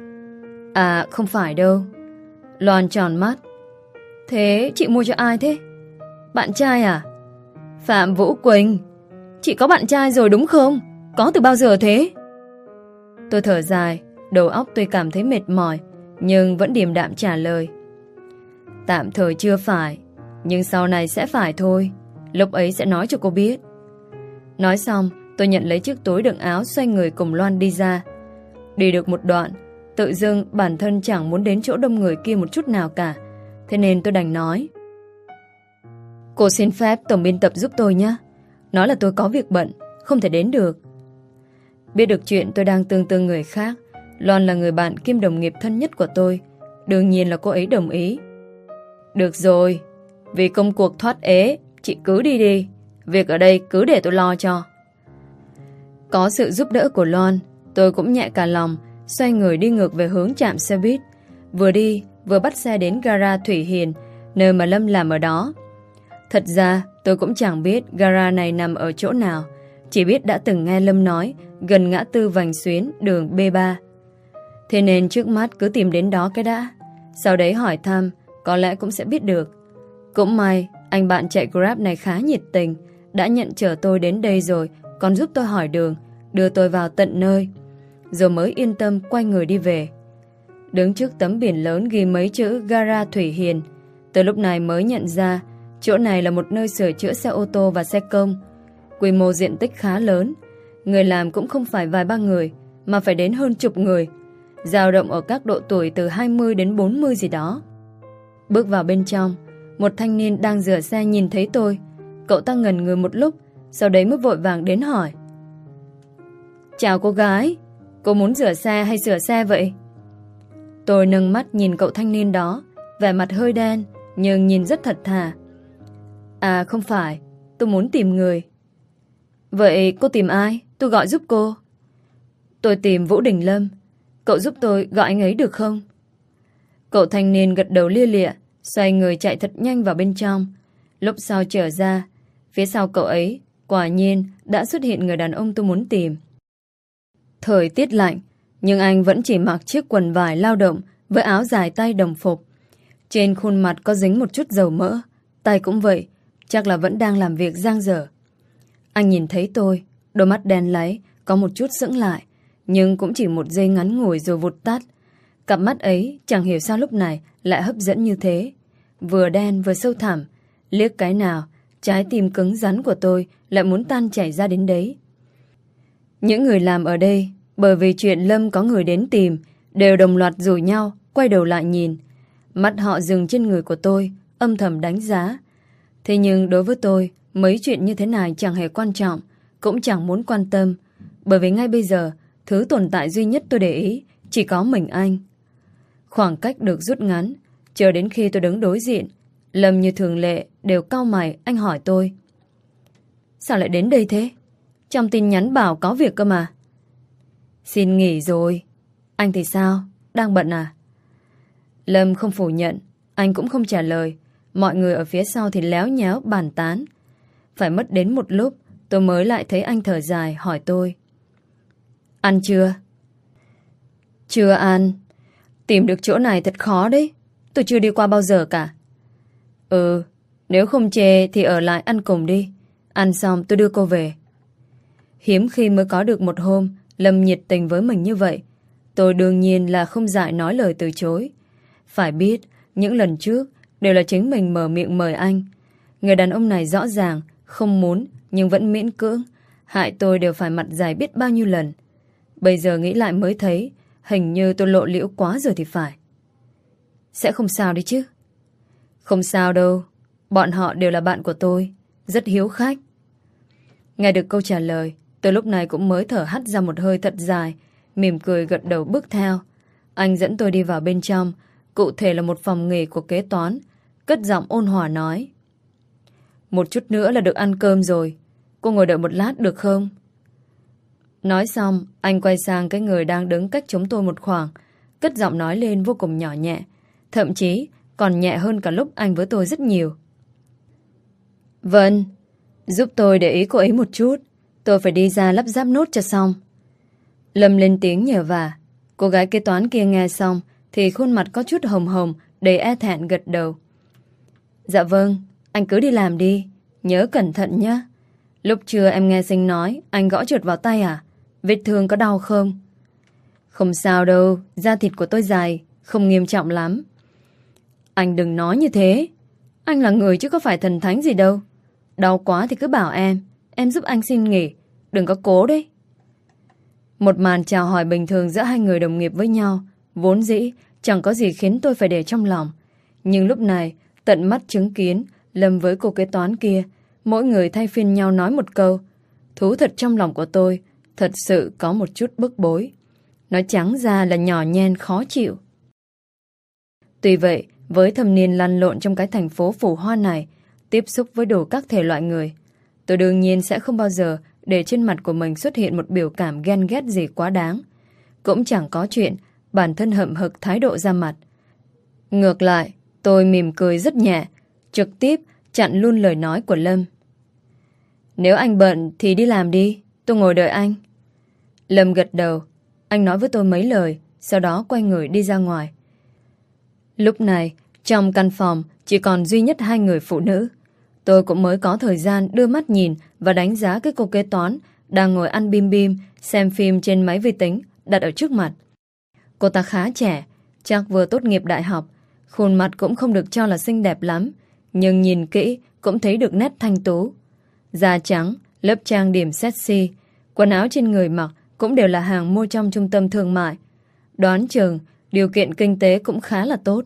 À không phải đâu. Loan tròn mắt. Thế chị mua cho ai thế? Bạn trai à? Phạm Vũ Quỳnh, chị có bạn trai rồi đúng không? Có từ bao giờ thế? Tôi thở dài, đầu óc tôi cảm thấy mệt mỏi, nhưng vẫn điềm đạm trả lời. Tạm thời chưa phải, nhưng sau này sẽ phải thôi. Lúc ấy sẽ nói cho cô biết. Nói xong, tôi nhận lấy chiếc túi đựng áo, xoay người cùng Loan đi ra. Đi được một đoạn, tự dưng bản thân chẳng muốn đến chỗ đông người kia một chút nào cả. Thế nên tôi đành nói, cô xin phép tổng biên tập giúp tôi nhé. Nói là tôi có việc bận, không thể đến được. Biết được chuyện tôi đang tương tư người khác, Loan là người bạn kiêm đồng nghiệp thân nhất của tôi. Đương nhiên là cô ấy đồng ý. Được rồi, vì công cuộc thoát ế, chị cứ đi đi. Việc ở đây cứ để tôi lo cho. Có sự giúp đỡ của Loan, tôi cũng nhẹ cả lòng, xoay người đi ngược về hướng trạm xe buýt. Vừa đi, vừa bắt xe đến gara Thủy Hiền, nơi mà Lâm làm ở đó. Thật ra, tôi cũng chẳng biết gara này nằm ở chỗ nào, chỉ biết đã từng nghe Lâm nói gần ngã tư Vành Xuyến, đường B ba. Thế nên trước mắt cứ tìm đến đó cái đã, sau đấy hỏi thăm, có lẽ cũng sẽ biết được. Cũng may, anh bạn chạy Grab này khá nhiệt tình, đã nhận chở tôi đến đây rồi, còn giúp tôi hỏi đường, đưa tôi vào tận nơi, rồi mới yên tâm quay người đi về. Đứng trước tấm biển lớn ghi mấy chữ gara Thủy Hiền, từ lúc này mới nhận ra chỗ này là một nơi sửa chữa xe ô tô và xe công. Quy mô diện tích khá lớn, người làm cũng không phải vài ba người, mà phải đến hơn chục người, dao động ở các độ tuổi từ hai mươi đến bốn mươi gì đó. Bước vào bên trong, một thanh niên đang rửa xe nhìn thấy tôi. Cậu ta ngẩn người một lúc, sau đấy mới vội vàng đến hỏi. Chào cô gái, cô muốn rửa xe hay sửa xe vậy? Tôi nâng mắt nhìn cậu thanh niên đó, vẻ mặt hơi đen, nhưng nhìn rất thật thà. À không phải, tôi muốn tìm người. Vậy cô tìm ai? Tôi gọi giúp cô. Tôi tìm Vũ Đình Lâm. Cậu giúp tôi gọi anh ấy được không? Cậu thanh niên gật đầu lia lịa, xoay người chạy thật nhanh vào bên trong. Lúc sau trở ra, phía sau cậu ấy quả nhiên đã xuất hiện người đàn ông tôi muốn tìm. Thời tiết lạnh, nhưng anh vẫn chỉ mặc chiếc quần vải lao động với áo dài tay đồng phục. Trên khuôn mặt có dính một chút dầu mỡ, tay cũng vậy, chắc là vẫn đang làm việc dang dở. Anh nhìn thấy tôi, đôi mắt đen láy, có một chút sững lại, nhưng cũng chỉ một giây ngắn ngủi rồi vụt tắt. Cặp mắt ấy chẳng hiểu sao lúc này lại hấp dẫn như thế, vừa đen vừa sâu thẳm, liếc cái nào, trái tim cứng rắn của tôi lại muốn tan chảy ra đến đấy. Những người làm ở đây, bởi vì chuyện Lâm có người đến tìm, đều đồng loạt rủ nhau quay đầu lại nhìn. Mắt họ dừng trên người của tôi, âm thầm đánh giá. Thế nhưng đối với tôi, mấy chuyện như thế này chẳng hề quan trọng, cũng chẳng muốn quan tâm, bởi vì ngay bây giờ, thứ tồn tại duy nhất tôi để ý chỉ có mình anh. Khoảng cách được rút ngắn, chờ đến khi tôi đứng đối diện, Lâm như thường lệ đều cau mày. Anh hỏi tôi, sao lại đến đây thế? Trong tin nhắn bảo có việc cơ mà. Xin nghỉ rồi. Anh thì sao? Đang bận à? Lâm không phủ nhận, anh cũng không trả lời. Mọi người ở phía sau thì léo nháo bàn tán. Phải mất đến một lúc tôi mới lại thấy anh thở dài hỏi tôi, ăn chưa? Chưa ăn. Tìm được chỗ này thật khó đấy, tôi chưa đi qua bao giờ cả. Ừ, nếu không chê thì ở lại ăn cùng đi. Ăn xong tôi đưa cô về. Hiếm khi mới có được một hôm Lâm nhiệt tình với mình như vậy. Tôi đương nhiên là không dại nói lời từ chối. Phải biết, những lần trước đều là chính mình mở miệng mời anh. Người đàn ông này rõ ràng không muốn nhưng vẫn miễn cưỡng, hại tôi đều phải mặt dày biết bao nhiêu lần. Bây giờ nghĩ lại mới thấy hình như tôi lộ liễu quá rồi thì phải. Sẽ không sao đấy chứ? Không sao đâu. Bọn họ đều là bạn của tôi, rất hiếu khách. Nghe được câu trả lời, tôi lúc này cũng mới thở hắt ra một hơi thật dài, mỉm cười gật đầu bước theo. Anh dẫn tôi đi vào bên trong, cụ thể là một phòng nghỉ của kế toán, cất giọng ôn hòa nói: Một chút nữa là được ăn cơm rồi, cô ngồi đợi một lát được không? Nói xong, anh quay sang cái người đang đứng cách chúng tôi một khoảng, cất giọng nói lên vô cùng nhỏ nhẹ, thậm chí còn nhẹ hơn cả lúc anh với tôi rất nhiều. Vâng, giúp tôi để ý cô ấy một chút, tôi phải đi ra lắp ráp nốt cho xong. Lâm lên tiếng nhờ vả. Cô gái kế toán kia nghe xong thì khuôn mặt có chút hồng hồng, đầy e thẹn gật đầu. Dạ vâng, anh cứ đi làm đi, nhớ cẩn thận nhé. Lúc trưa em nghe Sinh nói anh gõ trượt vào tay à? Vết thương có đau không? Không sao đâu, da thịt của tôi dày, không nghiêm trọng lắm. Anh đừng nói như thế. Anh là người chứ có phải thần thánh gì đâu. Đau quá thì cứ bảo em, em giúp anh xin nghỉ, đừng có cố đấy. Một màn chào hỏi bình thường giữa hai người đồng nghiệp với nhau, vốn dĩ chẳng có gì khiến tôi phải để trong lòng. Nhưng lúc này, tận mắt chứng kiến Lâm với cô kế toán kia, mỗi người thay phiên nhau nói một câu. Thú thật trong lòng của tôi thật sự có một chút bức bối. Nói trắng ra là nhỏ nhen khó chịu. Tuy vậy, với thâm niên lăn lộn trong cái thành phố phù hoa này, tiếp xúc với đủ các thể loại người, tôi đương nhiên sẽ không bao giờ để trên mặt của mình xuất hiện một biểu cảm ghen ghét gì quá đáng. Cũng chẳng có chuyện bản thân hậm hực thái độ ra mặt. Ngược lại, tôi mỉm cười rất nhẹ, trực tiếp chặn luôn lời nói của Lâm. Nếu anh bận thì đi làm đi, tôi ngồi đợi anh. Lâm gật đầu. Anh nói với tôi mấy lời, sau đó quay người đi ra ngoài. Lúc này, trong căn phòng chỉ còn duy nhất hai người phụ nữ. Tôi cũng mới có thời gian đưa mắt nhìn và đánh giá cái cô kế toán đang ngồi ăn bim bim, xem phim trên máy vi tính đặt ở trước mặt. Cô ta khá trẻ, chắc vừa tốt nghiệp đại học, khuôn mặt cũng không được cho là xinh đẹp lắm, nhưng nhìn kỹ cũng thấy được nét thanh tú. Da trắng, lớp trang điểm sexy, quần áo trên người mặc cũng đều là hàng mua trong trung tâm thương mại. Đoán chừng điều kiện kinh tế cũng khá là tốt.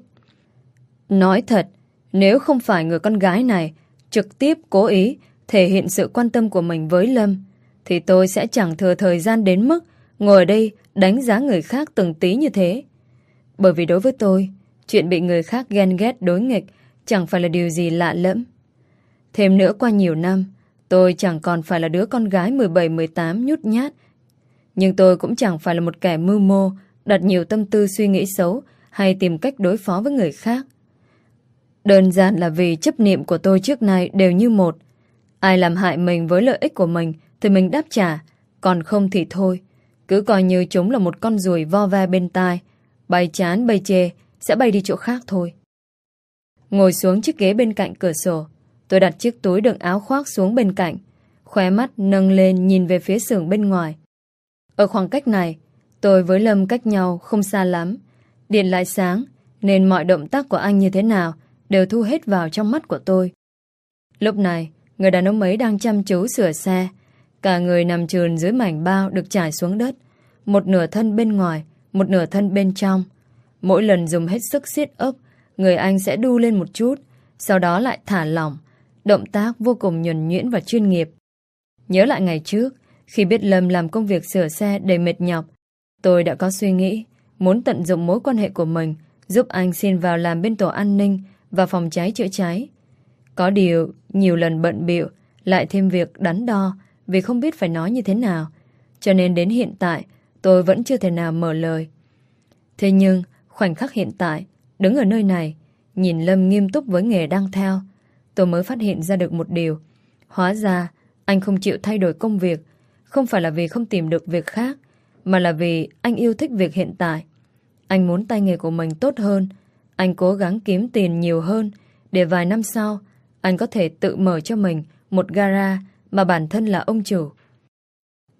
Nói thật, nếu không phải người con gái này trực tiếp cố ý thể hiện sự quan tâm của mình với Lâm, thì tôi sẽ chẳng thừa thời gian đến mức ngồi ở đây đánh giá người khác từng tí như thế. Bởi vì đối với tôi, chuyện bị người khác ghen ghét đối nghịch chẳng phải là điều gì lạ lẫm. Thêm nữa, qua nhiều năm, tôi chẳng còn phải là đứa con gái mười bảy mười tám nhút nhát. Nhưng tôi cũng chẳng phải là một kẻ mưu mô, đặt nhiều tâm tư suy nghĩ xấu hay tìm cách đối phó với người khác. Đơn giản là vì chấp niệm của tôi trước nay đều như một. Ai làm hại mình với lợi ích của mình thì mình đáp trả, còn không thì thôi. Cứ coi như chúng là một con ruồi vo ve bên tai, bay chán bay chê sẽ bay đi chỗ khác thôi. Ngồi xuống chiếc ghế bên cạnh cửa sổ, tôi đặt chiếc túi đựng áo khoác xuống bên cạnh, khóe mắt nâng lên nhìn về phía xưởng bên ngoài. Ở khoảng cách này, tôi với Lâm cách nhau không xa lắm. Điện lại sáng, nên mọi động tác của anh như thế nào đều thu hết vào trong mắt của tôi. Lúc này, người đàn ông ấy đang chăm chú sửa xe. Cả người nằm chườn dưới mảnh bao được trải xuống đất, một nửa thân bên ngoài, một nửa thân bên trong. Mỗi lần dùng hết sức siết ốc, người anh sẽ đu lên một chút, sau đó lại thả lỏng. Động tác vô cùng nhuần nhuyễn và chuyên nghiệp. Nhớ lại ngày trước, khi biết Lâm làm công việc sửa xe đầy mệt nhọc, tôi đã có suy nghĩ muốn tận dụng mối quan hệ của mình giúp anh xin vào làm bên tổ an ninh và phòng cháy chữa cháy. Có điều, nhiều lần bận bịu, lại thêm việc đắn đo vì không biết phải nói như thế nào, cho nên đến hiện tại tôi vẫn chưa thể nào mở lời. Thế nhưng, khoảnh khắc hiện tại, đứng ở nơi này, nhìn Lâm nghiêm túc với nghề đang theo, tôi mới phát hiện ra được một điều. Hóa ra, anh không chịu thay đổi công việc, không phải là vì không tìm được việc khác, mà là vì anh yêu thích việc hiện tại. Anh muốn tay nghề của mình tốt hơn, anh cố gắng kiếm tiền nhiều hơn, để vài năm sau, anh có thể tự mở cho mình một gara mà bản thân là ông chủ.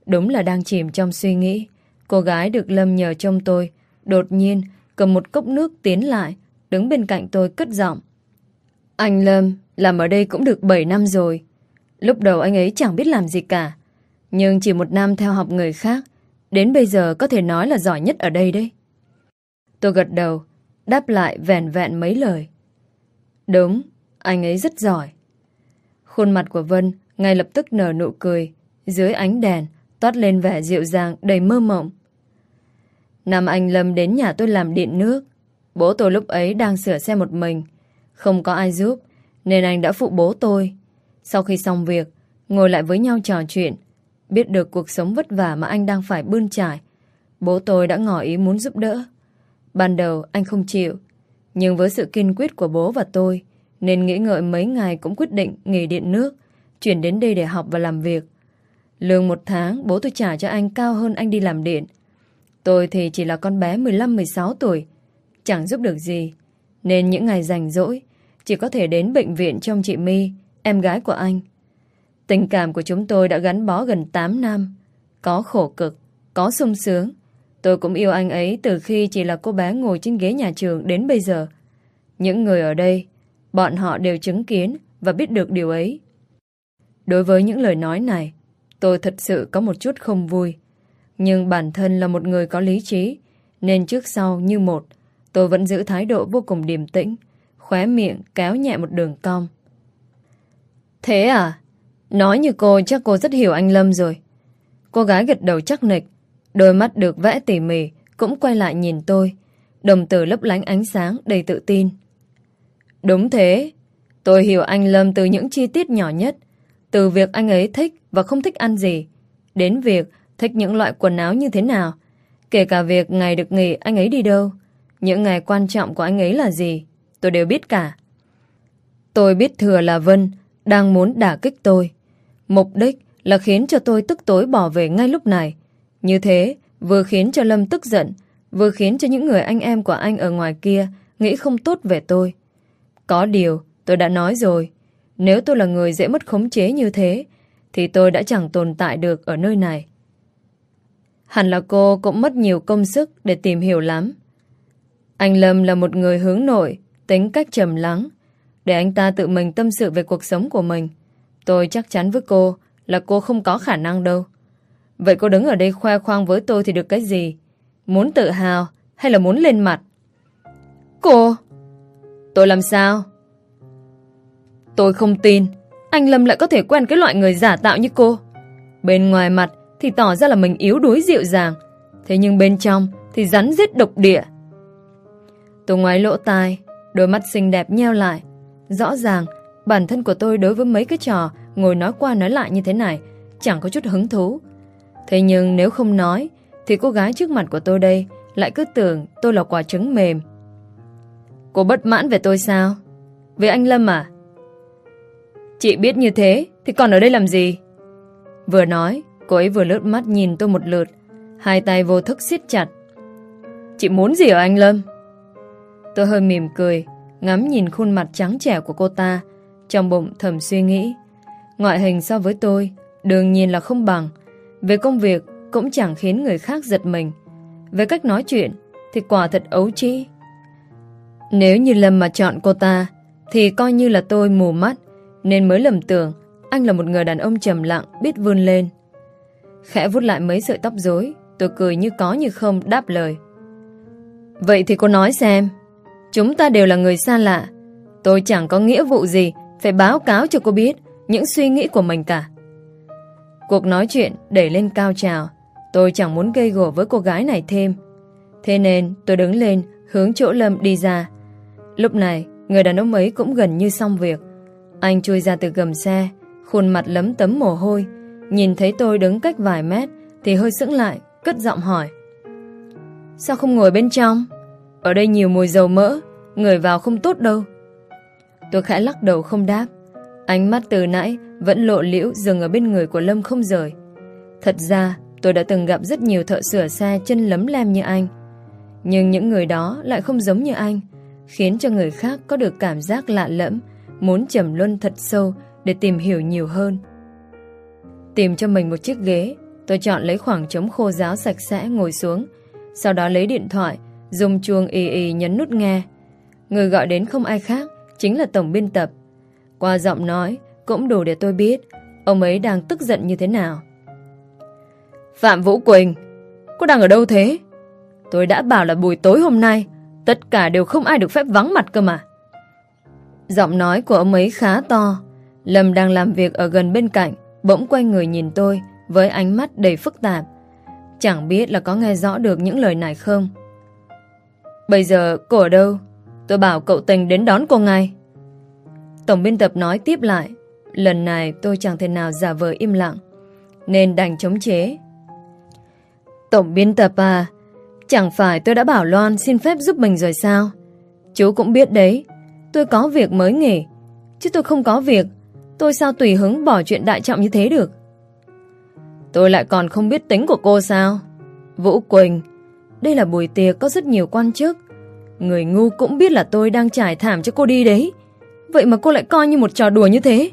Đúng là đang chìm trong suy nghĩ. Cô gái được Lâm nhờ trông tôi đột nhiên cầm một cốc nước tiến lại, đứng bên cạnh tôi cất giọng. Anh Lâm làm ở đây cũng được bảy năm rồi. Lúc đầu anh ấy chẳng biết làm gì cả, nhưng chỉ một năm theo học người khác, đến bây giờ có thể nói là giỏi nhất ở đây đấy. Tôi gật đầu, đáp lại vẻn vẹn mấy lời. Đúng, anh ấy rất giỏi. Khuôn mặt của Vân ngay lập tức nở nụ cười, dưới ánh đèn toát lên vẻ dịu dàng đầy mơ mộng. Năm anh Lâm đến nhà tôi làm điện nước, bố tôi lúc ấy đang sửa xe một mình, không có ai giúp nên anh đã phụ bố tôi. Sau khi xong việc, ngồi lại với nhau trò chuyện, biết được cuộc sống vất vả mà anh đang phải bươn trải, bố tôi đã ngỏ ý muốn giúp đỡ. Ban đầu anh không chịu, nhưng với sự kiên quyết của bố và tôi nên nghĩ ngợi mấy ngày cũng quyết định nghỉ điện nước, chuyển đến đây để học và làm việc. Lương một tháng bố tôi trả cho anh cao hơn anh đi làm điện. Tôi thì chỉ là con bé mười lăm mười sáu tuổi, chẳng giúp được gì, nên những ngày rảnh rỗi chỉ có thể đến bệnh viện trông chị My, em gái của anh. Tình cảm của chúng tôi đã gắn bó gần tám năm, có khổ cực, có sung sướng. Tôi cũng yêu anh ấy từ khi chỉ là cô bé ngồi trên ghế nhà trường đến bây giờ. Những người ở đây, bọn họ đều chứng kiến và biết được điều ấy. Đối với những lời nói này, tôi thật sự có một chút không vui. Nhưng bản thân là một người có lý trí, nên trước sau như một, tôi vẫn giữ thái độ vô cùng điềm tĩnh, khóe miệng kéo nhẹ một đường cong. Thế à? Nói như cô chắc cô rất hiểu anh Lâm rồi. Cô gái gật đầu chắc nịch, đôi mắt được vẽ tỉ mỉ cũng quay lại nhìn tôi, đồng tử lấp lánh ánh sáng đầy tự tin. Đúng thế, tôi hiểu anh Lâm từ những chi tiết nhỏ nhất, từ việc anh ấy thích và không thích ăn gì, đến việc thích những loại quần áo như thế nào, kể cả việc ngày được nghỉ anh ấy đi đâu, những ngày quan trọng của anh ấy là gì, tôi đều biết cả. Tôi biết thừa là Vân đang muốn đả kích tôi, mục đích là khiến cho tôi tức tối bỏ về ngay lúc này. Như thế, vừa khiến cho Lâm tức giận, vừa khiến cho những người anh em của anh ở ngoài kia nghĩ không tốt về tôi. Có điều, tôi đã nói rồi, nếu tôi là người dễ mất khống chế như thế, thì tôi đã chẳng tồn tại được ở nơi này. Hẳn là cô cũng mất nhiều công sức để tìm hiểu lắm. Anh Lâm là một người hướng nội, tính cách trầm lắng. Để anh ta tự mình tâm sự về cuộc sống của mình, tôi chắc chắn với cô là cô không có khả năng đâu. Vậy cô đứng ở đây khoe khoang với tôi thì được cái gì? Muốn tự hào hay là muốn lên mặt? Cô! Tôi làm sao? Tôi không tin anh Lâm lại có thể quen cái loại người giả tạo như cô. Bên ngoài mặt thì tỏ ra là mình yếu đuối dịu dàng, thế nhưng bên trong thì rắn rết độc địa. Tôi ngoái lỗ tai, đôi mắt xinh đẹp nheo lại. Rõ ràng bản thân của tôi đối với mấy cái trò ngồi nói qua nói lại như thế này chẳng có chút hứng thú. Thế nhưng nếu không nói thì cô gái trước mặt của tôi đây lại cứ tưởng tôi là quả trứng mềm. Cô bất mãn về tôi sao? Về anh Lâm à? Chị biết như thế thì còn ở đây làm gì? Vừa nói, cô ấy vừa lướt mắt nhìn tôi một lượt, hai tay vô thức siết chặt. Chị muốn gì ở anh Lâm? Tôi hơi mỉm cười, ngắm nhìn khuôn mặt trắng trẻo của cô ta, trong bụng thầm suy nghĩ. Ngoại hình so với tôi đương nhiên là không bằng, về công việc cũng chẳng khiến người khác giật mình, về cách nói chuyện thì quả thật ấu trĩ. Nếu như Lâm mà chọn cô ta thì coi như là tôi mù mắt, nên mới lầm tưởng anh là một người đàn ông trầm lặng biết vươn lên. Khẽ vuốt lại mấy sợi tóc rối, tôi cười như có như không đáp lời. Vậy thì cô nói xem, chúng ta đều là người xa lạ, tôi chẳng có nghĩa vụ gì phải báo cáo cho cô biết những suy nghĩ của mình cả. Cuộc nói chuyện đẩy lên cao trào, tôi chẳng muốn gây gổ với cô gái này thêm. Thế nên tôi đứng lên hướng chỗ Lâm đi ra. Lúc này người đàn ông ấy cũng gần như xong việc. Anh chui ra từ gầm xe, khuôn mặt lấm tấm mồ hôi. Nhìn thấy tôi đứng cách vài mét thì hơi sững lại, cất giọng hỏi. Sao không ngồi bên trong? Ở đây nhiều mùi dầu mỡ, người vào không tốt đâu. Tôi khẽ lắc đầu không đáp. Ánh mắt từ nãy vẫn lộ liễu dừng ở bên người của Lâm không rời. Thật ra tôi đã từng gặp rất nhiều thợ sửa xe chân lấm lem như anh, nhưng những người đó lại không giống như anh, khiến cho người khác có được cảm giác lạ lẫm, muốn trầm luân thật sâu để tìm hiểu nhiều hơn. Tìm cho mình một chiếc ghế, Tôi chọn lấy khoảng trống khô ráo sạch sẽ ngồi xuống. Sau đó lấy điện thoại, dùng chuông ì ì nhấn nút nghe. Người gọi đến không ai khác, chính là tổng biên tập. Qua giọng nói cũng đủ để tôi biết ông ấy đang tức giận như thế nào. Phạm Vũ Quỳnh, cô đang ở đâu thế? Tôi đã bảo là buổi tối hôm nay tất cả đều không ai được phép vắng mặt cơ mà. Giọng nói của ông ấy khá to. Lâm đang làm việc ở gần bên cạnh bỗng quay người nhìn tôi với ánh mắt đầy phức tạp. Chẳng biết là có nghe rõ được những lời này không. Bây giờ cô ở đâu? Tôi bảo cậu Tình đến đón cô ngay. Tổng biên tập nói tiếp lại. Lần này tôi chẳng thể nào giả vờ im lặng, nên đành chống chế. Tổng biên tập à, chẳng phải tôi đã bảo Loan xin phép giúp mình rồi sao? Chú cũng biết đấy, tôi có việc mới nghỉ. Chứ tôi không có việc, tôi sao tùy hứng bỏ chuyện đại trọng như thế được? Tôi lại còn không biết tính của cô sao? Vũ Quỳnh, đây là buổi tiệc có rất nhiều quan chức. Người ngu cũng biết là tôi đang trải thảm cho cô đi đấy. Vậy mà cô lại coi như một trò đùa như thế.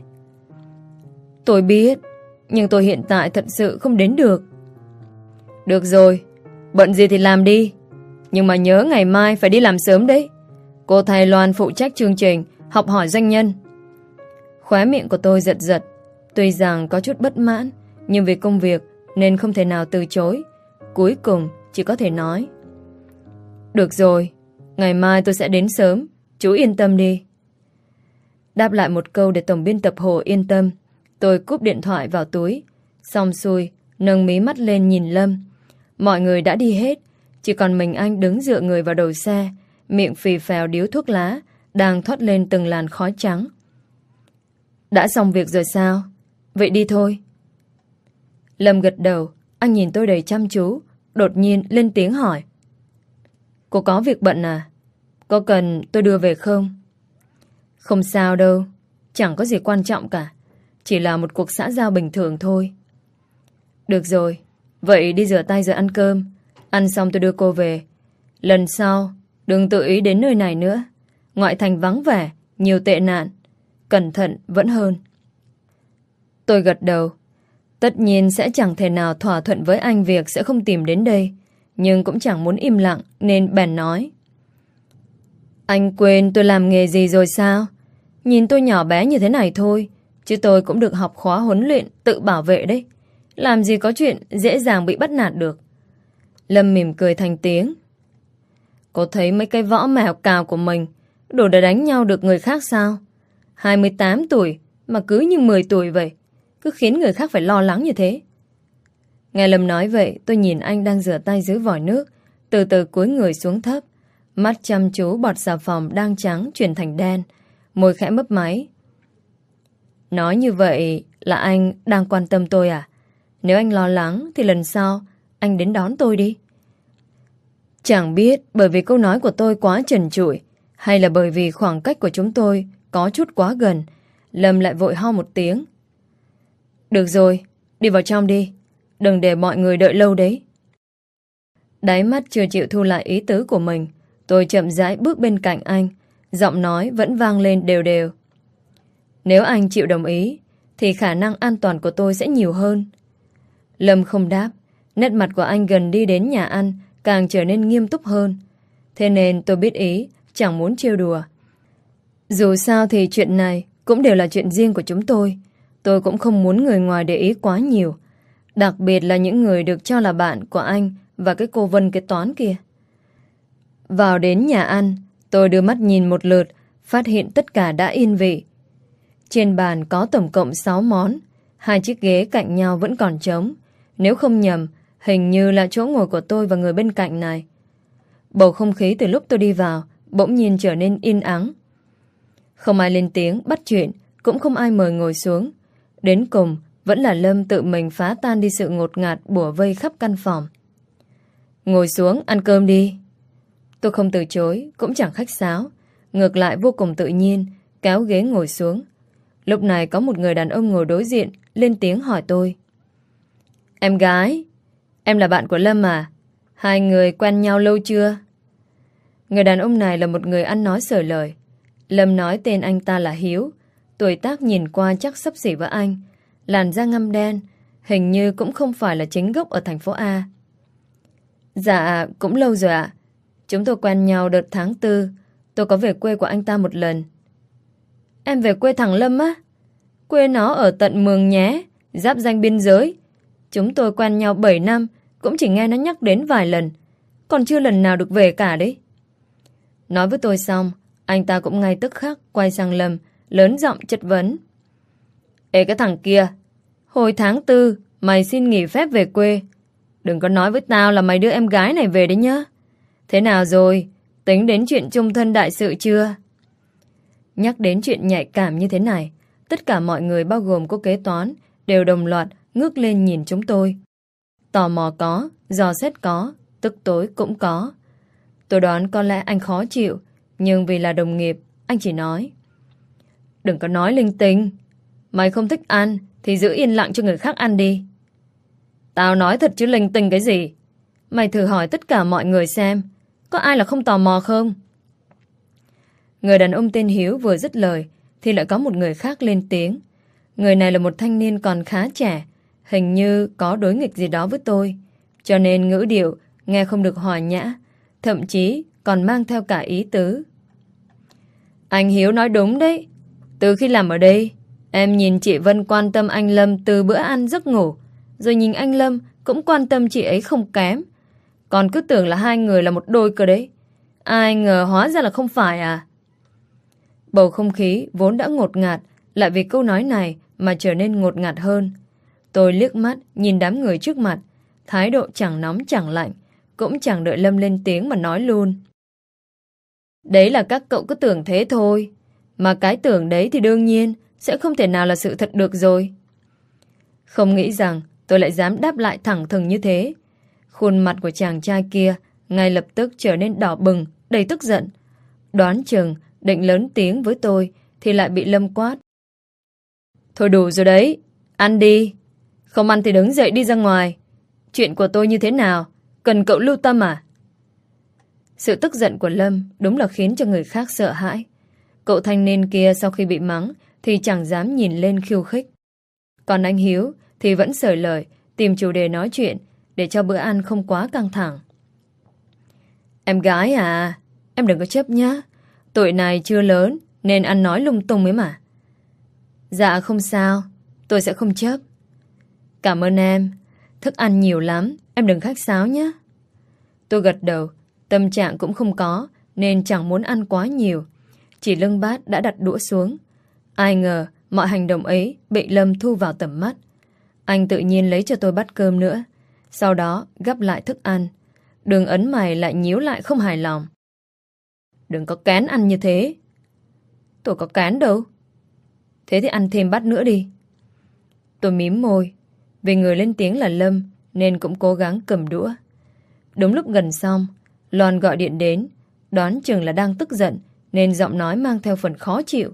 Tôi biết, nhưng tôi hiện tại thật sự không đến được. Được rồi, bận gì thì làm đi. Nhưng mà nhớ ngày mai phải đi làm sớm đấy. Cô thay Loan phụ trách chương trình học hỏi doanh nhân. Khóe miệng của tôi giật giật. Tuy rằng có chút bất mãn, nhưng vì công việc nên không thể nào từ chối. Cuối cùng chỉ có thể nói. Được rồi, ngày mai tôi sẽ đến sớm. Chú yên tâm đi. Đáp lại một câu để tổng biên tập Hồ yên tâm, tôi cúp điện thoại vào túi. Xong xuôi, nâng mí mắt lên nhìn Lâm. Mọi người đã đi hết, chỉ còn mình anh đứng dựa người vào đầu xe, miệng phì phèo điếu thuốc lá, đang thoát lên từng làn khói trắng. Đã xong việc rồi sao? Vậy đi thôi. Lâm gật đầu, anh nhìn tôi đầy chăm chú, đột nhiên lên tiếng hỏi. Cô có việc bận à? Có cần tôi đưa về không? Không sao đâu, chẳng có gì quan trọng cả. Chỉ là một cuộc xã giao bình thường thôi. Được rồi, vậy đi rửa tay rồi ăn cơm. Ăn xong tôi đưa cô về. Lần sau đừng tự ý đến nơi này nữa. Ngoại thành vắng vẻ, nhiều tệ nạn. Cẩn thận vẫn hơn. Tôi gật đầu. Tất nhiên sẽ chẳng thể nào thỏa thuận với anh việc sẽ không tìm đến đây, nhưng cũng chẳng muốn im lặng nên bèn nói. Anh quên tôi làm nghề gì rồi sao? Nhìn tôi nhỏ bé như thế này thôi, chứ tôi cũng được học khóa huấn luyện tự bảo vệ đấy. Làm gì có chuyện dễ dàng bị bắt nạt được. Lâm mỉm cười thành tiếng. Cô thấy mấy cái võ mèo cào của mình đủ để đánh nhau được người khác sao? hai mươi tám tuổi mà cứ như mười tuổi vậy, cứ khiến người khác phải lo lắng như thế. Nghe Lâm nói vậy, tôi nhìn anh đang rửa tay dưới vòi nước, từ từ cúi người xuống thấp, mắt chăm chú bọt xà phòng đang trắng chuyển thành đen, môi khẽ mấp máy. Nói như vậy là anh đang quan tâm tôi à? Nếu anh lo lắng thì lần sau anh đến đón tôi đi. Chẳng biết bởi vì câu nói của tôi quá trần trụi, hay là bởi vì khoảng cách của chúng tôi có chút quá gần, Lâm lại vội ho một tiếng. Được rồi, đi vào trong đi. Đừng để mọi người đợi lâu đấy. Đáy mắt chưa chịu thu lại ý tứ của mình, tôi chậm rãi bước bên cạnh anh, giọng nói vẫn vang lên đều đều. Nếu anh chịu đồng ý thì khả năng an toàn của tôi sẽ nhiều hơn. Lâm không đáp. Nét mặt của anh gần đi đến nhà ăn càng trở nên nghiêm túc hơn. Thế nên tôi biết ý, chẳng muốn trêu đùa. Dù sao thì chuyện này cũng đều là chuyện riêng của chúng tôi. Tôi cũng không muốn người ngoài để ý quá nhiều, đặc biệt là những người được cho là bạn của anh và cái cô Vân kế toán kia. Vào đến nhà ăn, tôi đưa mắt nhìn một lượt, phát hiện tất cả đã yên vị. Trên bàn có tổng cộng sáu món, hai chiếc ghế cạnh nhau vẫn còn trống. Nếu không nhầm, hình như là chỗ ngồi của tôi và người bên cạnh này. Bầu không khí từ lúc tôi đi vào bỗng nhiên trở nên yên ắng. Không ai lên tiếng bắt chuyện, cũng không ai mời ngồi xuống. Đến cùng vẫn là Lâm tự mình phá tan đi sự ngột ngạt bủa vây khắp căn phòng. Ngồi xuống ăn cơm đi. Tôi không từ chối, cũng chẳng khách sáo, ngược lại vô cùng tự nhiên, kéo ghế ngồi xuống. Lúc này có một người đàn ông ngồi đối diện lên tiếng hỏi tôi. Em gái, em là bạn của Lâm à? Hai người quen nhau lâu chưa? Người đàn ông này là một người ăn nói xởi lời. Lâm nói tên anh ta là Hiếu, tuổi tác nhìn qua chắc xấp xỉ với anh, làn da ngăm đen, Hình như cũng không phải là chính gốc ở thành phố A. Dạ, cũng lâu rồi ạ. Chúng tôi quen nhau đợt tháng tư. Tôi có về quê của anh ta một lần. Em về quê thằng Lâm á? Quê nó ở tận Mường Nhé, giáp ranh biên giới. Chúng tôi quen nhau bảy năm, cũng chỉ nghe nó nhắc đến vài lần, còn chưa lần nào được về cả đấy. Nói với tôi xong, anh ta cũng ngay tức khắc quay sang Lâm, lớn giọng chất vấn. Ê cái thằng kia, hồi tháng tư mày xin nghỉ phép về quê. Đừng có nói với tao là mày đưa em gái này về đấy nhá. Thế nào rồi, tính đến chuyện chung thân đại sự chưa? Nhắc đến chuyện nhạy cảm như thế này, tất cả mọi người bao gồm cô kế toán đều đồng loạt ngước lên nhìn chúng tôi. Tò mò có, dò xét có, tức tối cũng có. Tôi đoán có lẽ anh khó chịu, nhưng vì là đồng nghiệp, anh chỉ nói. Đừng có nói linh tinh. Mày không thích ăn thì giữ yên lặng cho người khác ăn đi. Tao nói thật chứ linh tinh cái gì. Mày thử hỏi tất cả mọi người xem, có ai là không tò mò không? Người đàn ông tên Hiếu vừa dứt lời thì lại có một người khác lên tiếng. Người này là một thanh niên còn khá trẻ, hình như có đối nghịch gì đó với tôi, cho nên ngữ điệu nghe không được hòa nhã, thậm chí còn mang theo cả ý tứ. Anh Hiếu nói đúng đấy. Từ khi làm ở đây, em nhìn chị Vân quan tâm anh Lâm từ bữa ăn giấc ngủ, rồi nhìn anh Lâm cũng quan tâm chị ấy không kém. Còn cứ tưởng là hai người là một đôi cơ đấy. Ai ngờ hóa ra là không phải à. Bầu không khí vốn đã ngột ngạt, lại vì câu nói này mà trở nên ngột ngạt hơn. Tôi liếc mắt nhìn đám người trước mặt, thái độ chẳng nóng chẳng lạnh, cũng chẳng đợi Lâm lên tiếng mà nói luôn. Đấy là các cậu cứ tưởng thế thôi, mà cái tưởng đấy thì đương nhiên sẽ không thể nào là sự thật được rồi. Không nghĩ rằng tôi lại dám đáp lại thẳng thừng như thế. Khuôn mặt của chàng trai kia ngay lập tức trở nên đỏ bừng, đầy tức giận. Đoán chừng định lớn tiếng với tôi thì lại bị Lâm quát. Thôi đủ rồi đấy, ăn đi. Không ăn thì đứng dậy đi ra ngoài. Chuyện của tôi như thế nào, cần cậu lưu tâm à? Sự tức giận của Lâm đúng là khiến cho người khác sợ hãi. Cậu thanh niên kia sau khi bị mắng thì chẳng dám nhìn lên khiêu khích. Còn anh Hiếu thì vẫn sởi lời tìm chủ đề nói chuyện để cho bữa ăn không quá căng thẳng. Em gái à, em đừng có chấp nhá. Tuổi này chưa lớn nên ăn nói lung tung ấy mà. Dạ không sao, tôi sẽ không chấp. Cảm ơn em. Thức ăn nhiều lắm, em đừng khách sáo nhé. Tôi gật đầu. Tâm trạng cũng không có nên chẳng muốn ăn quá nhiều. Chỉ lưng bát đã đặt đũa xuống. Ai ngờ mọi hành động ấy bị Lâm thu vào tầm mắt. Anh tự nhiên lấy cho tôi bát cơm nữa, sau đó gắp lại thức ăn. Đường ấn mày lại nhíu lại không hài lòng. Đừng có kén ăn như thế. Tôi có kén đâu. Thế thì ăn thêm bát nữa đi. Tôi mím môi. Vì người lên tiếng là Lâm nên cũng cố gắng cầm đũa. Đúng lúc gần xong, Loan gọi điện đến. Đoán chừng là đang tức giận nên giọng nói mang theo phần khó chịu.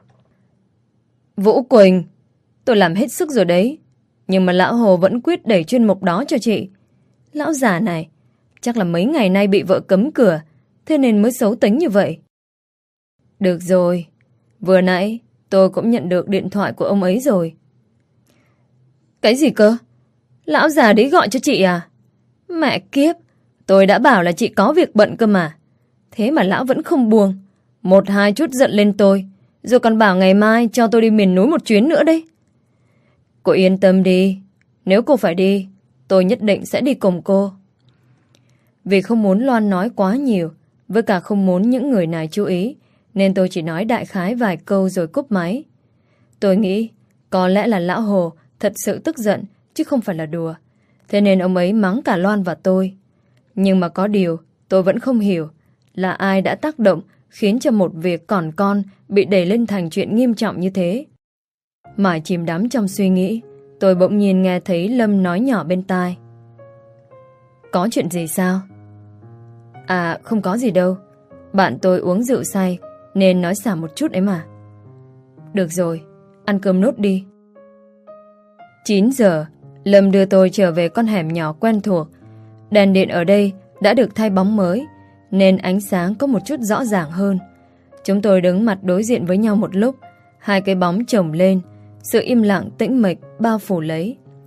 Vũ Quỳnh, tôi làm hết sức rồi đấy, nhưng mà lão Hồ vẫn quyết đẩy chuyên mục đó cho chị. Lão già này chắc là mấy ngày nay bị vợ cấm cửa, thế nên mới xấu tính như vậy. Được rồi, vừa nãy tôi cũng nhận được điện thoại của ông ấy rồi. Cái gì cơ? Lão già đấy gọi cho chị à? Mẹ kiếp, tôi đã bảo là chị có việc bận cơ mà. Thế mà lão vẫn không buông, một hai chút giận lên tôi, rồi còn bảo ngày mai cho tôi đi miền núi một chuyến nữa đấy. Cô yên tâm đi, nếu cô phải đi, tôi nhất định sẽ đi cùng cô. Vì không muốn Loan nói quá nhiều, với cả không muốn những người này chú ý, nên tôi chỉ nói đại khái vài câu rồi cúp máy. Tôi nghĩ có lẽ là lão Hồ thật sự tức giận chứ không phải là đùa, thế nên ông ấy mắng cả Loan và tôi. Nhưng mà có điều tôi vẫn không hiểu là ai đã tác động khiến cho một việc còn con bị đẩy lên thành chuyện nghiêm trọng như thế. Mãi chìm đắm trong suy nghĩ, tôi bỗng nhiên nghe thấy Lâm nói nhỏ bên tai. Có chuyện gì sao? À không có gì đâu, bạn tôi uống rượu say nên nói xả một chút ấy mà. Được rồi, ăn cơm nốt đi. chín giờ, Lâm đưa tôi trở về con hẻm nhỏ quen thuộc. Đèn điện ở đây đã được thay bóng mới nên ánh sáng có một chút rõ ràng hơn. Chúng tôi đứng mặt đối diện với nhau một lúc, hai cái bóng chồng lên, sự im lặng tĩnh mịch bao phủ lấy.